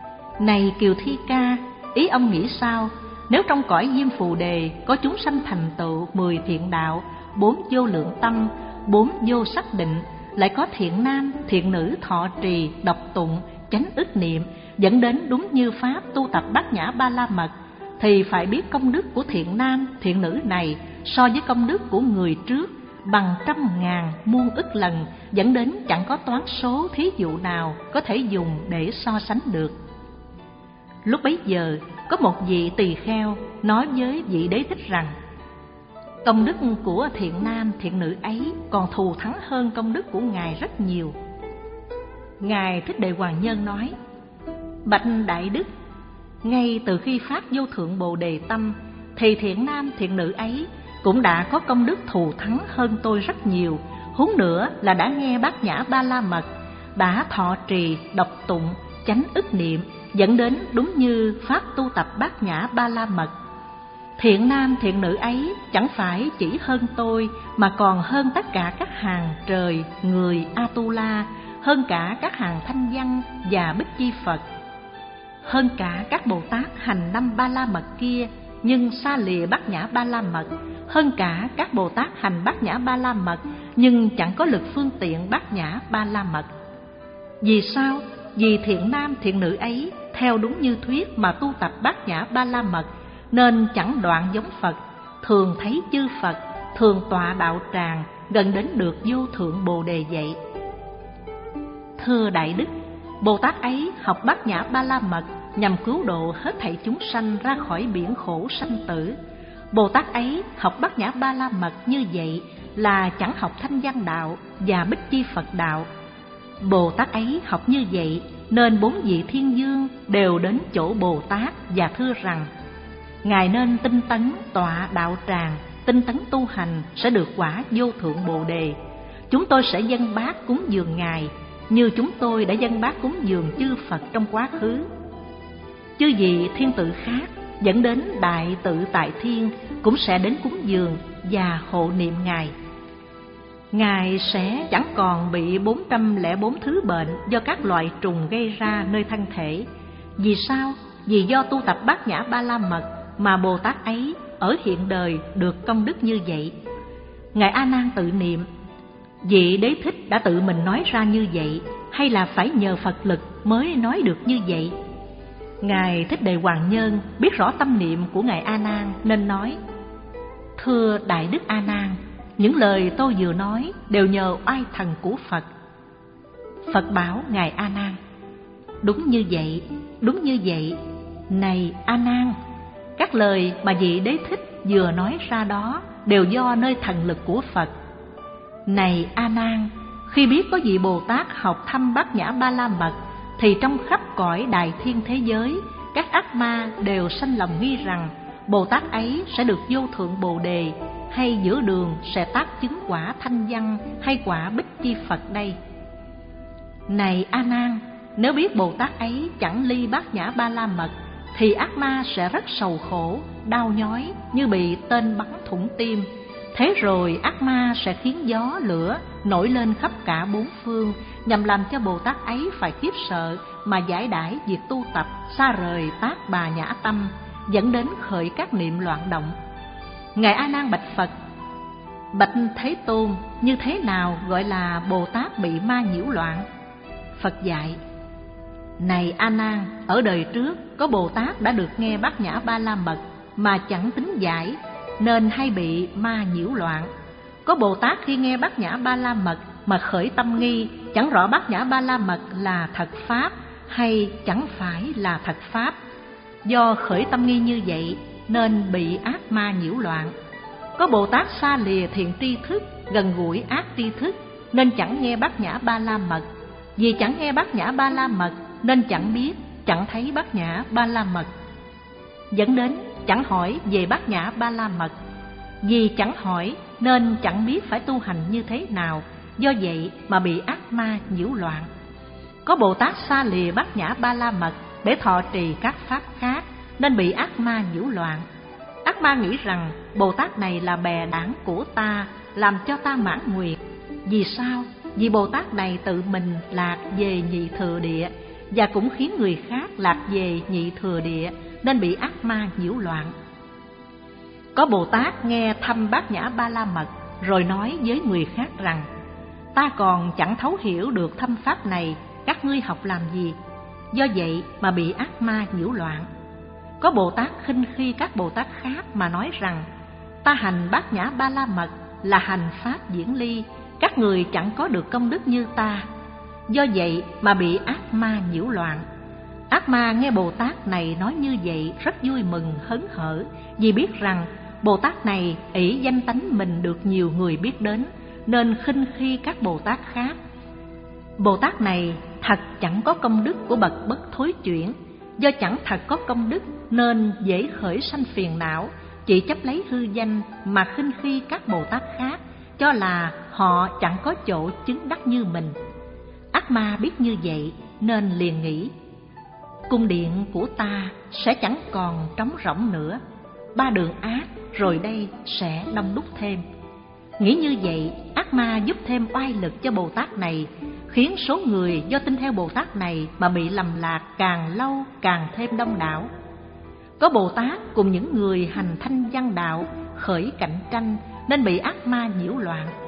Này Kiều Thi Ca, ý ông nghĩ sao nếu trong cõi Diêm Phù Đề có chúng sanh thành tựu mười thiện đạo, bốn vô lượng tâm, bốn vô sắc định, lại có thiện nam, thiện nữ thọ trì, đọc tụng, chánh ức niệm, dẫn đến đúng như pháp tu tập Bát Nhã Ba La Mật, thì phải biết công đức của thiện nam, thiện nữ này so với công đức của người trước bằng trăm ngàn muôn ức lần, dẫn đến chẳng có toán số thí dụ nào có thể dùng để so sánh được. Lúc bấy giờ, có một vị tỳ kheo nói với vị Đế Thích rằng: công đức của thiện nam, thiện nữ ấy còn thù thắng hơn công đức của Ngài rất nhiều. Ngài Thích Đề Hoàng Nhân nói: bạch Đại Đức, ngay từ khi phát vô thượng Bồ Đề tâm, thì thiện nam, thiện nữ ấy cũng đã có công đức thù thắng hơn tôi rất nhiều. Huống nữa là đã nghe Bát Nhã Ba La Mật, đã thọ trì, đọc tụng, chánh ức niệm, dẫn đến đúng như pháp tu tập Bát Nhã Ba La Mật. Thiện nam thiện nữ ấy chẳng phải chỉ hơn tôi, mà còn hơn tất cả các hàng trời, người, Atula, hơn cả các hàng thanh văn và bích chi Phật, hơn cả các Bồ Tát hành năm Ba La Mật kia nhưng xa lìa Bát Nhã Ba La Mật, hơn cả các Bồ Tát hành Bát Nhã Ba La Mật nhưng chẳng có lực phương tiện bát nhã ba la mật. Vì sao? Vì thiện nam thiện nữ ấy theo đúng như thuyết mà tu tập bát nhã ba la mật, nên chẳng đoạn giống Phật, thường thấy chư Phật, thường tọa đạo tràng, gần đến được vô thượng Bồ Đề vậy. Thưa Đại Đức, Bồ Tát ấy học bát nhã ba la mật nhằm cứu độ hết thảy chúng sanh ra khỏi biển khổ sanh tử. Bồ Tát ấy học bát nhã ba la mật như vậy là chẳng học thanh văn đạo và bích chi Phật đạo. Bồ Tát ấy học như vậy nên bốn vị thiên dương đều đến chỗ Bồ Tát và thưa rằng: Ngài nên tinh tấn tọa đạo tràng, tinh tấn tu hành sẽ được quả vô thượng Bồ Đề. Chúng tôi sẽ dâng bát cúng dường Ngài như chúng tôi đã dâng bát cúng dường chư Phật trong quá khứ. Chư vị thiên tử khác dẫn đến Đại Tự Tại Thiên cũng sẽ đến cúng dường và hộ niệm Ngài. Ngài sẽ chẳng còn bị bốn trăm lẻ bốn thứ bệnh do các loại trùng gây ra nơi thân thể. Vì sao? Vì do tu tập bát nhã ba la mật mà Bồ Tát ấy ở hiện đời được công đức như vậy. Ngài A Nan tự niệm: Vị Đế Thích đã tự mình nói ra như vậy, hay là phải nhờ Phật lực mới nói được như vậy? Ngài Thích Đề Hoàng Nhân biết rõ tâm niệm của Ngài A Nan nên nói: Thưa Đại Đức A Nan, những lời tôi vừa nói đều nhờ oai thần của Phật. Phật bảo Ngài A Nan: Đúng như vậy, đúng như vậy. Này A Nan, các lời mà vị Đế Thích vừa nói ra đó đều do nơi thần lực của Phật. Này A Nan, khi biết có vị Bồ Tát học thâm bát nhã ba la mật, thì trong khắp cõi đại thiên thế giới, các ác ma đều sanh lòng nghi rằng Bồ Tát ấy sẽ được vô thượng Bồ Đề, hay giữa đường sẽ tác chứng quả thanh văn hay quả bích chi Phật đây. Này A Nan, nếu biết Bồ Tát ấy chẳng ly bát nhã ba la mật, thì ác ma sẽ rất sầu khổ, đau nhói như bị tên bắn thủng tim. Thế rồi ác ma sẽ khiến gió lửa nổi lên khắp cả bốn phương, nhằm làm cho Bồ Tát ấy phải khiếp sợ mà giải đãi việc tu tập, xa rời tác bà nhã tâm, dẫn đến khởi các niệm loạn động. Ngài A Nan bạch Phật: Bạch Thế Tôn, như thế nào gọi là Bồ Tát bị ma nhiễu loạn? Phật dạy: Này A Nan, ở đời trước có Bồ Tát đã được nghe bát nhã ba la mật mà chẳng tính giải, nên hay bị ma nhiễu loạn. Có Bồ Tát khi nghe bát nhã ba la mật mà khởi tâm nghi, chẳng rõ bát nhã ba la mật là thật pháp hay chẳng phải là thật pháp. Do khởi tâm nghi như vậy nên bị ác ma nhiễu loạn. Có Bồ Tát xa lìa thiện tri thức, gần gũi ác tri thức, nên chẳng nghe bát nhã ba la mật. Vì chẳng nghe bát nhã ba la mật nên chẳng biết, chẳng thấy bát nhã ba la mật, dẫn đến chẳng hỏi về bát nhã ba la mật. Vì chẳng hỏi nên chẳng biết phải tu hành như thế nào, do vậy mà bị ác ma nhiễu loạn. Có Bồ Tát xa lìa bát nhã ba la mật để thọ trì các pháp khác, nên bị ác ma nhiễu loạn. Ác ma nghĩ rằng Bồ Tát này là bè đảng của ta, làm cho ta mãn nguyện. Vì sao? Vì Bồ Tát này tự mình lạc về nhị thừa địa, và cũng khiến người khác lạc về nhị thừa địa, nên bị ác ma nhiễu loạn. Có Bồ Tát nghe thâm bát nhã ba la mật, rồi nói với người khác rằng: Ta còn chẳng thấu hiểu được thâm pháp này, các ngươi học làm gì? Do vậy mà bị ác ma nhiễu loạn. Có Bồ Tát khinh khi các Bồ Tát khác mà nói rằng: Ta hành bát nhã ba la mật là hành pháp diễn ly, các người chẳng có được công đức như ta. Do vậy mà bị ác ma nhiễu loạn. Ác ma nghe Bồ Tát này nói như vậy rất vui mừng hớn hở, vì biết rằng Bồ Tát này ỷ danh tánh mình được nhiều người biết đến, nên khinh khi các Bồ Tát khác. Bồ Tát này thật chẳng có công đức của bậc bất thối chuyển. Do chẳng thật có công đức nên dễ khởi sanh phiền não, chỉ chấp lấy hư danh mà khinh khi các Bồ Tát khác, cho là họ chẳng có chỗ chứng đắc như mình. Ác ma biết như vậy nên liền nghĩ: Cung điện của ta sẽ chẳng còn trống rỗng nữa, ba đường ác rồi đây sẽ đông đúc thêm. Nghĩ như vậy, ác ma giúp thêm oai lực cho Bồ Tát này, khiến số người do tin theo Bồ Tát này mà bị lầm lạc càng lâu càng thêm đông đảo. Có Bồ Tát cùng những người hành thanh văn đạo khởi cạnh tranh, nên bị ác ma nhiễu loạn. Ác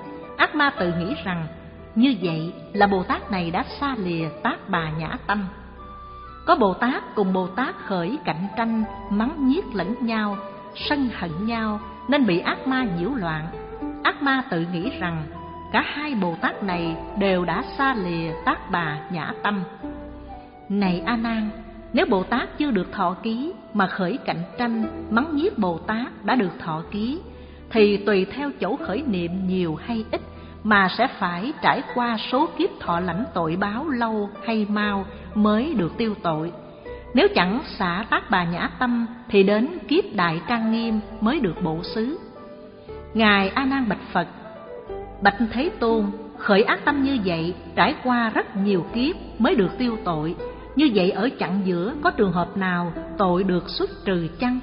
ác ma tự nghĩ rằng như vậy là Bồ Tát này đã xa lìa Tác Bà Nhã Tâm. Có Bồ Tát cùng Bồ Tát khởi cạnh tranh, mắng nhiếc lẫn nhau, sân hận nhau nên bị ác ma nhiễu loạn. Ác ma tự nghĩ rằng cả hai Bồ Tát này đều đã xa lìa Tác Bà Nhã Tâm. Này A Nan, nếu Bồ Tát chưa được thọ ký mà khởi cạnh tranh, mắng nhiếc Bồ Tát đã được thọ ký, thì tùy theo chỗ khởi niệm nhiều hay ít mà sẽ phải trải qua số kiếp thọ lãnh tội báo lâu hay mau mới được tiêu tội. Nếu chẳng xả Tác Bà Nhã Tâm thì đến kiếp Đại Trang Nghiêm mới được bổ xứ. Ngài A Nan bạch Phật: Bạch Thế Tôn, khởi ác tâm như vậy trải qua rất nhiều kiếp mới được tiêu tội, như vậy ở chặng giữa có trường hợp nào tội được xuất trừ chăng?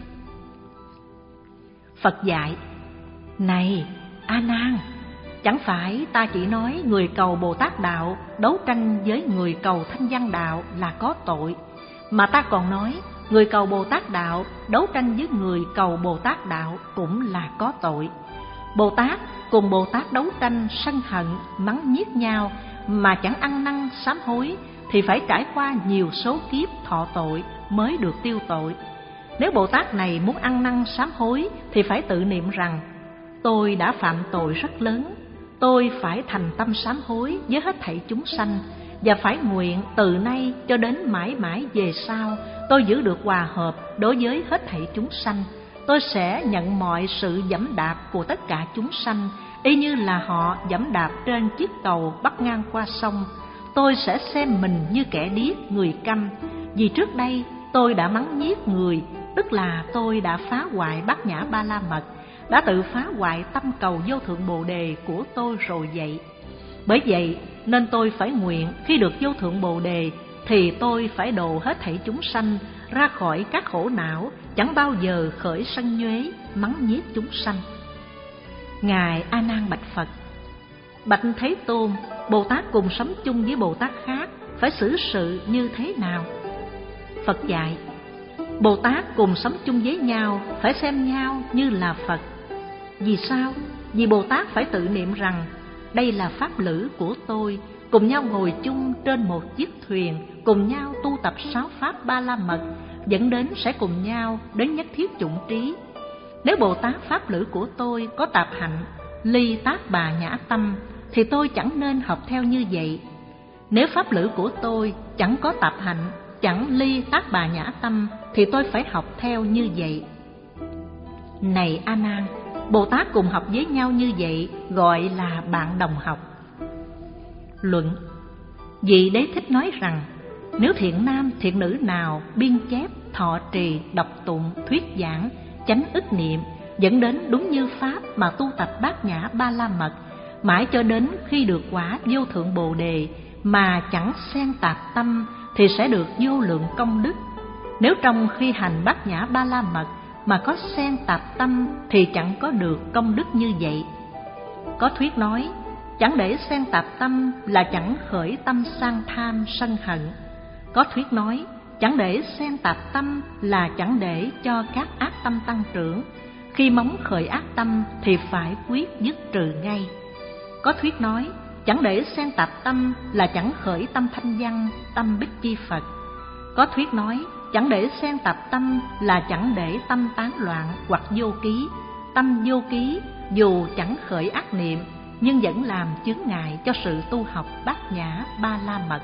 Phật dạy: Này A Nan, chẳng phải ta chỉ nói người cầu Bồ Tát đạo đấu tranh với người cầu Thanh Văn đạo là có tội, mà ta còn nói người cầu Bồ Tát đạo đấu tranh với người cầu Bồ Tát đạo cũng là có tội. Bồ Tát cùng Bồ Tát đấu tranh sân hận, mắng nhiếc nhau mà chẳng ăn năn sám hối thì phải trải qua nhiều số kiếp thọ tội mới được tiêu tội. Nếu Bồ Tát này muốn ăn năn sám hối thì phải tự niệm rằng: tôi đã phạm tội rất lớn, tôi phải thành tâm sám hối với hết thảy chúng sanh, và phải nguyện từ nay cho đến mãi mãi về sau tôi giữ được hòa hợp đối với hết thảy chúng sanh. Tôi sẽ nhận mọi sự giẫm đạp của tất cả chúng sanh, y như là họ giẫm đạp trên chiếc cầu bắc ngang qua sông. Tôi sẽ xem mình như kẻ điếc, người câm, vì trước đây tôi đã mắng nhiếc người, tức là tôi đã phá hoại Bát Nhã Ba La Mật, đã tự phá hoại tâm cầu vô thượng Bồ Đề của tôi rồi vậy. Bởi vậy nên tôi phải nguyện khi được vô thượng Bồ Đề thì tôi phải độ hết thảy chúng sanh ra khỏi các khổ não, chẳng bao giờ khởi sân nhuế, mắng nhiếc chúng sanh. Ngài A Nan bạch Phật: Bạch Thế Tôn, Bồ Tát cùng sống chung với Bồ Tát khác phải xử sự như thế nào? Phật dạy: Bồ Tát cùng sống chung với nhau phải xem nhau như là Phật. Vì sao? Vì Bồ Tát phải tự niệm rằng đây là pháp lữ của tôi, cùng nhau ngồi chung trên một chiếc thuyền, cùng nhau tu tập sáu pháp Ba La Mật, dẫn đến sẽ cùng nhau đến nhất thiết chủng trí. Nếu Bồ Tát pháp lữ của tôi có tạp hạnh, ly Tác Bà Nhã Tâm, thì tôi chẳng nên học theo như vậy. Nếu pháp lữ của tôi chẳng có tạp hạnh, chẳng ly Tác Bà Nhã Tâm, thì tôi phải học theo như vậy. Này A Nan, Bồ Tát cùng học với nhau như vậy gọi là bạn đồng học. Luận: Vị Đế Thích nói rằng nếu thiện nam thiện nữ nào biên chép, thọ trì, đọc tụng, thuyết giảng, chánh ức niệm, dẫn đến đúng như pháp mà tu tập Bát Nhã Ba La Mật, mãi cho đến khi được quả vô thượng Bồ Đề mà chẳng xen tạp tâm, thì sẽ được vô lượng công đức. Nếu trong khi hành Bát Nhã Ba La Mật mà có xen tạp tâm thì chẳng có được công đức như vậy. Có thuyết nói chẳng để xen tạp tâm là chẳng khởi tâm sang tham sân hận. Có thuyết nói chẳng để xen tạp tâm là chẳng để cho các ác tâm tăng trưởng. Khi móng khởi ác tâm thì phải quyết dứt trừ ngay. Có thuyết nói chẳng để xen tạp tâm là chẳng khởi tâm thanh văn, tâm bích chi Phật. Có thuyết nói chẳng để xen tạp tâm là chẳng để tâm tán loạn hoặc vô ký. Tâm vô ký dù chẳng khởi ác niệm nhưng vẫn làm chướng ngại cho sự tu học Bát Nhã Ba La Mật.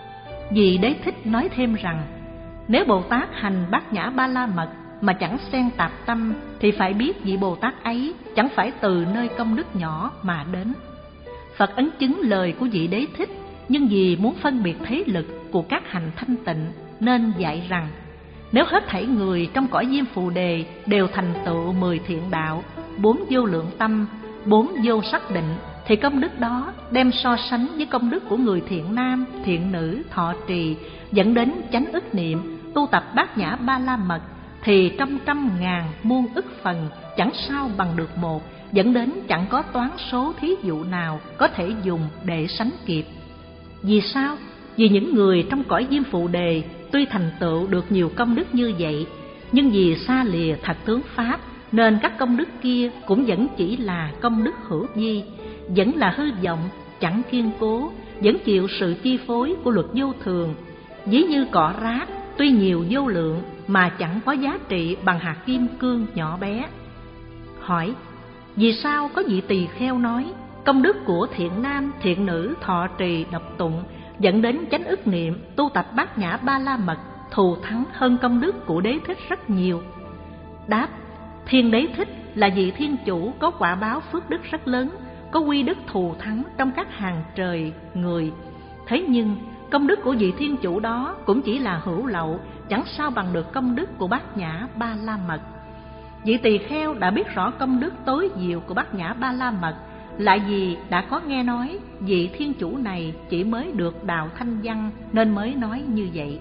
Vì Đế Thích nói thêm rằng nếu Bồ Tát hành Bát Nhã Ba La Mật mà chẳng xen tạp tâm thì phải biết vị Bồ Tát ấy chẳng phải từ nơi công đức nhỏ mà đến. Phật ấn chứng lời của vị Đế Thích, nhưng vì muốn phân biệt thế lực của các hành thanh tịnh nên dạy rằng nếu hết thảy người trong cõi Diêm Phù Đề đều thành tựu mười thiện đạo, bốn vô lượng tâm, bốn vô sắc định, thì công đức đó đem so sánh với công đức của người thiện nam, thiện nữ thọ trì, dẫn đến chánh ức niệm, tu tập Bát Nhã Ba La Mật, thì trong trăm ngàn muôn ức phần chẳng sao bằng được một, dẫn đến chẳng có toán số thí dụ nào có thể dùng để sánh kịp. Vì sao? Vì những người trong cõi Diêm Phù Đề tuy thành tựu được nhiều công đức như vậy, nhưng vì xa lìa thật tướng Pháp nên các công đức kia cũng vẫn chỉ là công đức hữu vi, vẫn là hư vọng, chẳng kiên cố, vẫn chịu sự chi phối của luật vô thường. Ví như cỏ rác, tuy nhiều vô lượng mà chẳng có giá trị bằng hạt kim cương nhỏ bé. Hỏi, vì sao có vị tỳ kheo nói công đức của thiện nam, thiện nữ thọ trì đọc tụng dẫn đến chánh ức niệm, tu tập bát nhã ba la mật thù thắng hơn công đức của Đế Thích rất nhiều? Đáp, Thiên Đế Thích là vị thiên chủ có quả báo phước đức rất lớn, có quy đức thù thắng trong các hàng trời người. Thế nhưng công đức của vị thiên chủ đó cũng chỉ là hữu lậu, chẳng sao bằng được công đức của bát nhã ba la mật. Vị tỳ kheo đã biết rõ công đức tối diệu của bát nhã ba la mật, lại vì đã có nghe nói vị thiên chủ này chỉ mới được đạo thanh văn nên mới nói như vậy.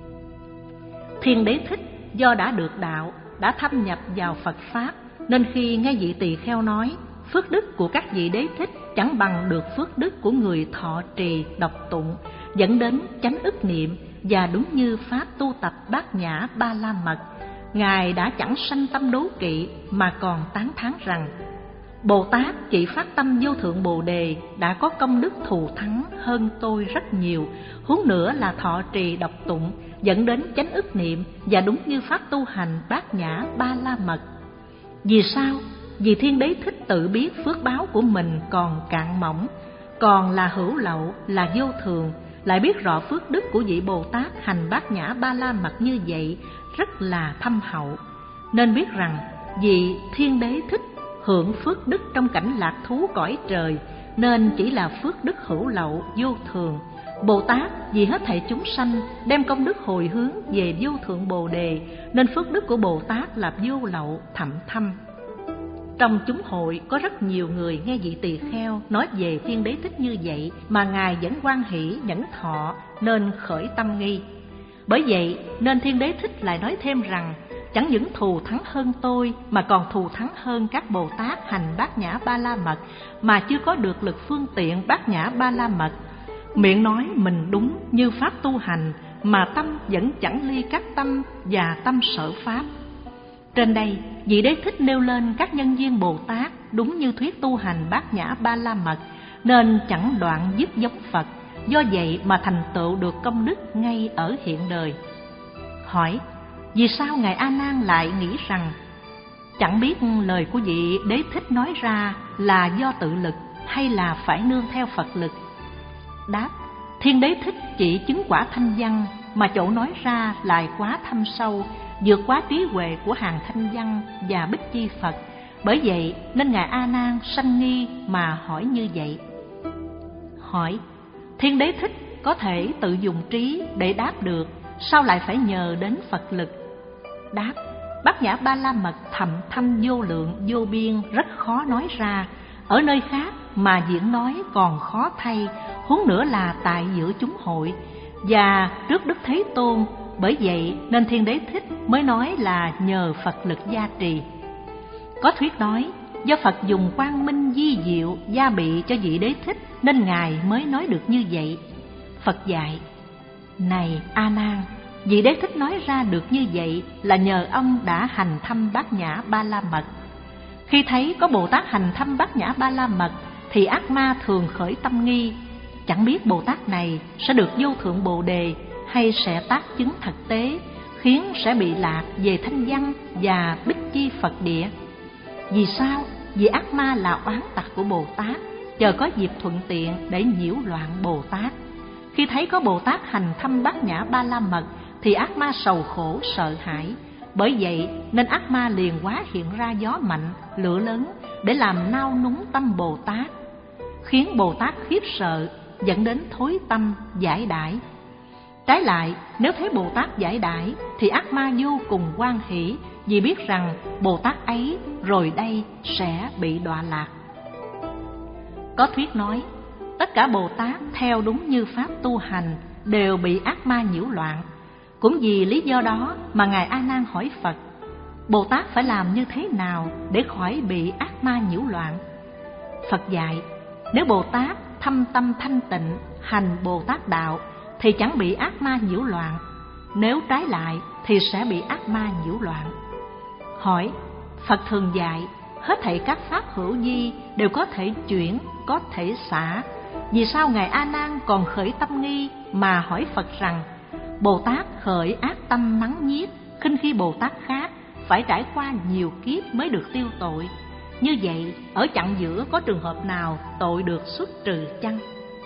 Thiên Đế Thích do đã được đạo, đã thâm nhập vào Phật Pháp, nên khi nghe vị tỳ kheo nói phước đức của các vị đế thích chẳng bằng được phước đức của người thọ trì đọc tụng dẫn đến chánh ức niệm, và đúng như Pháp tu tập bát nhã ba la mật, Ngài đã chẳng sanh tâm đố kỵ mà còn tán thán rằng Bồ Tát chỉ phát tâm vô thượng Bồ Đề đã có công đức thù thắng hơn tôi rất nhiều, huống nữa là thọ trì đọc tụng dẫn đến chánh ức niệm, và đúng như Pháp tu hành bát nhã ba la mật. Vì sao? Vì Thiên Đế Thích tự biết phước báo của mình còn cạn mỏng, còn là hữu lậu, là vô thường, lại biết rõ phước đức của vị Bồ Tát hành bát nhã ba la mật như vậy rất là thâm hậu, nên biết rằng vị Thiên Đế Thích hưởng phước đức trong cảnh lạc thú cõi trời, nên chỉ là phước đức hữu lậu vô thường. Bồ Tát vì hết thảy chúng sanh đem công đức hồi hướng về vô thượng Bồ Đề, nên phước đức của Bồ Tát là vô lậu thậm thâm. Trong chúng hội có rất nhiều người nghe vị tỳ kheo nói về Thiên Đế Thích như vậy mà Ngài vẫn hoan hỷ nhẫn thọ, nên khởi tâm nghi. Bởi vậy nên Thiên Đế Thích lại nói thêm rằng chẳng những thù thắng hơn tôi mà còn thù thắng hơn các Bồ Tát hành bát nhã ba la mật mà chưa có được lực phương tiện bát nhã ba la mật. Miệng nói mình đúng như Pháp tu hành mà tâm vẫn chẳng ly các tâm và tâm sở Pháp. Trên đây, vị Đế Thích nêu lên các nhân duyên Bồ Tát đúng như thuyết tu hành bát nhã ba la mật, nên chẳng đoạn dứt giống Phật, do vậy mà thành tựu được công đức ngay ở hiện đời. Hỏi, vì sao Ngài A Nan lại nghĩ rằng chẳng biết lời của vị Đế Thích nói ra là do tự lực hay là phải nương theo Phật lực? Đáp, Thiên Đế Thích chỉ chứng quả thanh văn mà chỗ nói ra lại quá thâm sâu, vượt quá trí huệ của hàng thanh văn và bích chi Phật. Bởi vậy nên Ngài A Nan sanh nghi mà hỏi như vậy. Hỏi, Thiên Đế Thích có thể tự dùng trí để đáp được, sao lại phải nhờ đến Phật lực? Đáp, bát nhã ba la mật thầm thâm vô lượng vô biên, rất khó nói ra, ở nơi khác mà diễn nói còn khó thay, huống nữa là tại giữa chúng hội và trước Đức Thế Tôn. Bởi vậy nên Thiên Đế Thích mới nói là nhờ Phật lực gia trì. Có thuyết nói do Phật dùng quang minh di diệu gia bị cho vị Đế Thích nên Ngài mới nói được như vậy. Phật dạy, này A Nan, vị Đế Thích nói ra được như vậy là nhờ ông đã hành thâm bát nhã ba la mật. Khi thấy có Bồ Tát hành thâm bát nhã ba la mật thì ác ma thường khởi tâm nghi, chẳng biết Bồ Tát này sẽ được vô thượng Bồ Đề hay sẽ tác chứng thực tế, khiến sẽ bị lạc về thanh văn và bích chi Phật địa. Vì sao? Vì ác ma là oán tặc của Bồ Tát, chờ có dịp thuận tiện để nhiễu loạn Bồ Tát. Khi thấy có Bồ Tát hành thâm bát nhã ba la mật thì ác ma sầu khổ sợ hãi. Bởi vậy nên ác ma liền hóa hiện ra gió mạnh, lửa lớn để làm nao núng tâm Bồ Tát, khiến Bồ Tát khiếp sợ, dẫn đến thối tâm giải đãi. Trái lại, nếu thấy Bồ Tát giải đãi thì ác ma vô cùng hoan hỷ, vì biết rằng Bồ Tát ấy rồi đây sẽ bị đọa lạc. Có thuyết nói, tất cả Bồ Tát theo đúng như Pháp tu hành đều bị ác ma nhiễu loạn. Cũng vì lý do đó mà Ngài A Nan hỏi Phật, Bồ Tát phải làm như thế nào để khỏi bị ác ma nhiễu loạn? Phật dạy, nếu Bồ Tát thâm tâm thanh tịnh, hành Bồ Tát đạo thì chẳng bị ác ma nhiễu loạn, nếu trái lại thì sẽ bị ác ma nhiễu loạn. Hỏi, Phật thường dạy, hết thảy các pháp hữu vi đều có thể chuyển, có thể xả. Vì sao Ngài A Nan còn khởi tâm nghi mà hỏi Phật rằng: Bồ Tát khởi ác tâm mắng nhiếc, khinh khi Bồ Tát khác, phải trải qua nhiều kiếp mới được tiêu tội. Như vậy, ở chặng giữa có trường hợp nào tội được xuất trừ chăng?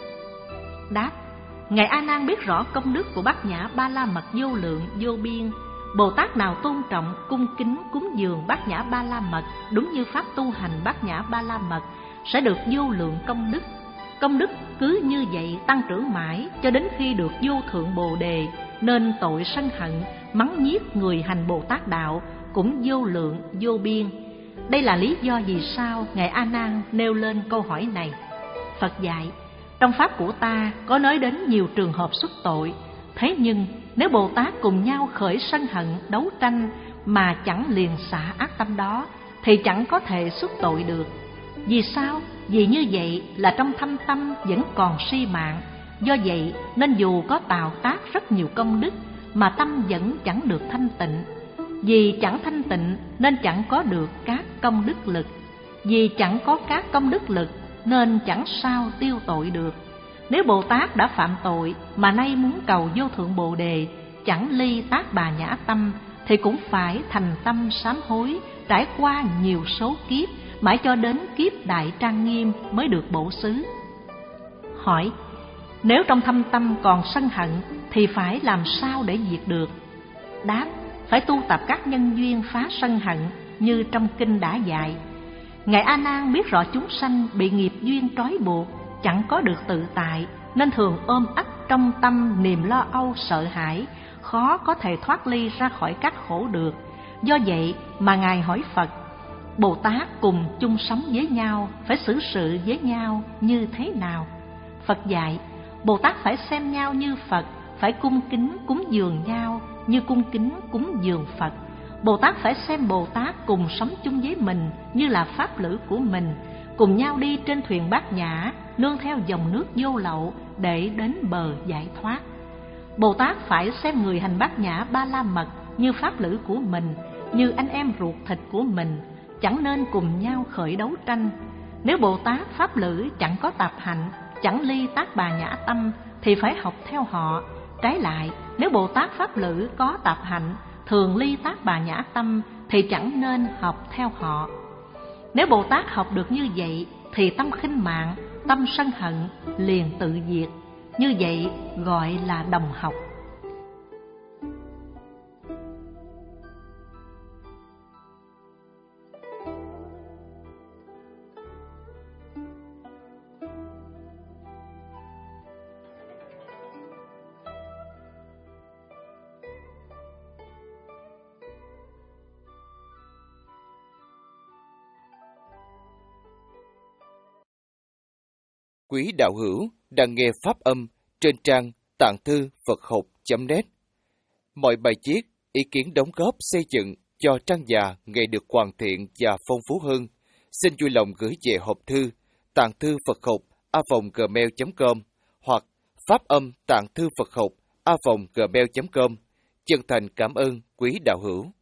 Đáp: Ngài A Nan biết rõ công đức của Bát Nhã Ba La Mật vô lượng vô biên. Bồ Tát nào tôn trọng, cung kính, cúng dường Bát Nhã Ba La Mật đúng như pháp tu hành Bát Nhã Ba La Mật sẽ được vô lượng công đức. Công đức cứ như vậy tăng trưởng mãi cho đến khi được vô thượng Bồ Đề, nên tội sân hận, mắng nhiếc người hành Bồ Tát đạo cũng vô lượng vô biên. Đây là lý do vì sao Ngài A Nan nêu lên câu hỏi này. Phật dạy: trong pháp của ta có nói đến nhiều trường hợp xuất tội. Thế nhưng nếu Bồ Tát cùng nhau khởi sân hận đấu tranh mà chẳng liền xả ác tâm đó thì chẳng có thể xuất tội được. Vì sao? Vì như vậy là trong thâm tâm vẫn còn si mạng. Do vậy nên dù có tạo tác rất nhiều công đức mà tâm vẫn chẳng được thanh tịnh. Vì chẳng thanh tịnh nên chẳng có được các công đức lực. Vì chẳng có các công đức lực nên chẳng sao tiêu tội được. Nếu Bồ Tát đã phạm tội mà nay muốn cầu vô thượng Bồ Đề, chẳng ly tác bà nhã tâm, thì cũng phải thành tâm sám hối, trải qua nhiều số kiếp, mãi cho đến kiếp đại trang nghiêm mới được bổ xứ. Hỏi: nếu trong thâm tâm còn sân hận thì phải làm sao để diệt được? Đáp: phải tu tập các nhân duyên phá sân hận như trong kinh đã dạy. Ngài A Nan biết rõ chúng sanh bị nghiệp duyên trói buộc, chẳng có được tự tại, nên thường ôm ấp trong tâm niềm lo âu sợ hãi, khó có thể thoát ly ra khỏi các khổ được. Do vậy mà Ngài hỏi Phật: Bồ Tát cùng chung sống với nhau phải xử sự với nhau như thế nào? Phật dạy: Bồ Tát phải xem nhau như Phật, phải cung kính cúng dường nhau như cung kính cúng dường Phật. Bồ Tát phải xem Bồ Tát cùng sống chung với mình như là pháp lữ của mình, cùng nhau đi trên thuyền Bát Nhã, nương theo dòng nước vô lậu để đến bờ giải thoát. Bồ Tát phải xem người hành Bát Nhã Ba La Mật như pháp lữ của mình, như anh em ruột thịt của mình, chẳng nên cùng nhau khởi đấu tranh. Nếu Bồ Tát pháp lữ chẳng có tạp hạnh, chẳng ly tác bà nhã tâm, thì phải học theo họ. Trái lại, nếu Bồ Tát pháp lữ có tạp hạnh, thường ly tác bà nhã tâm, thì chẳng nên học theo họ. Nếu Bồ Tát học được như vậy thì tâm khinh mạng, tâm sân hận liền tự diệt. Như vậy gọi là đồng học. Quý đạo hữu đang nghe pháp âm trên trang tạng thư Phật học chấm net. Mọi bài viết, ý kiến đóng góp xây dựng cho trang già ngày được hoàn thiện và phong phú hơn, xin vui lòng gửi về hộp thư tạng thư Phật học a vòng gmail chấm com hoặc pháp âm tạng thư Phật học a vòng gmail chấm com. Chân thành cảm ơn quý đạo hữu.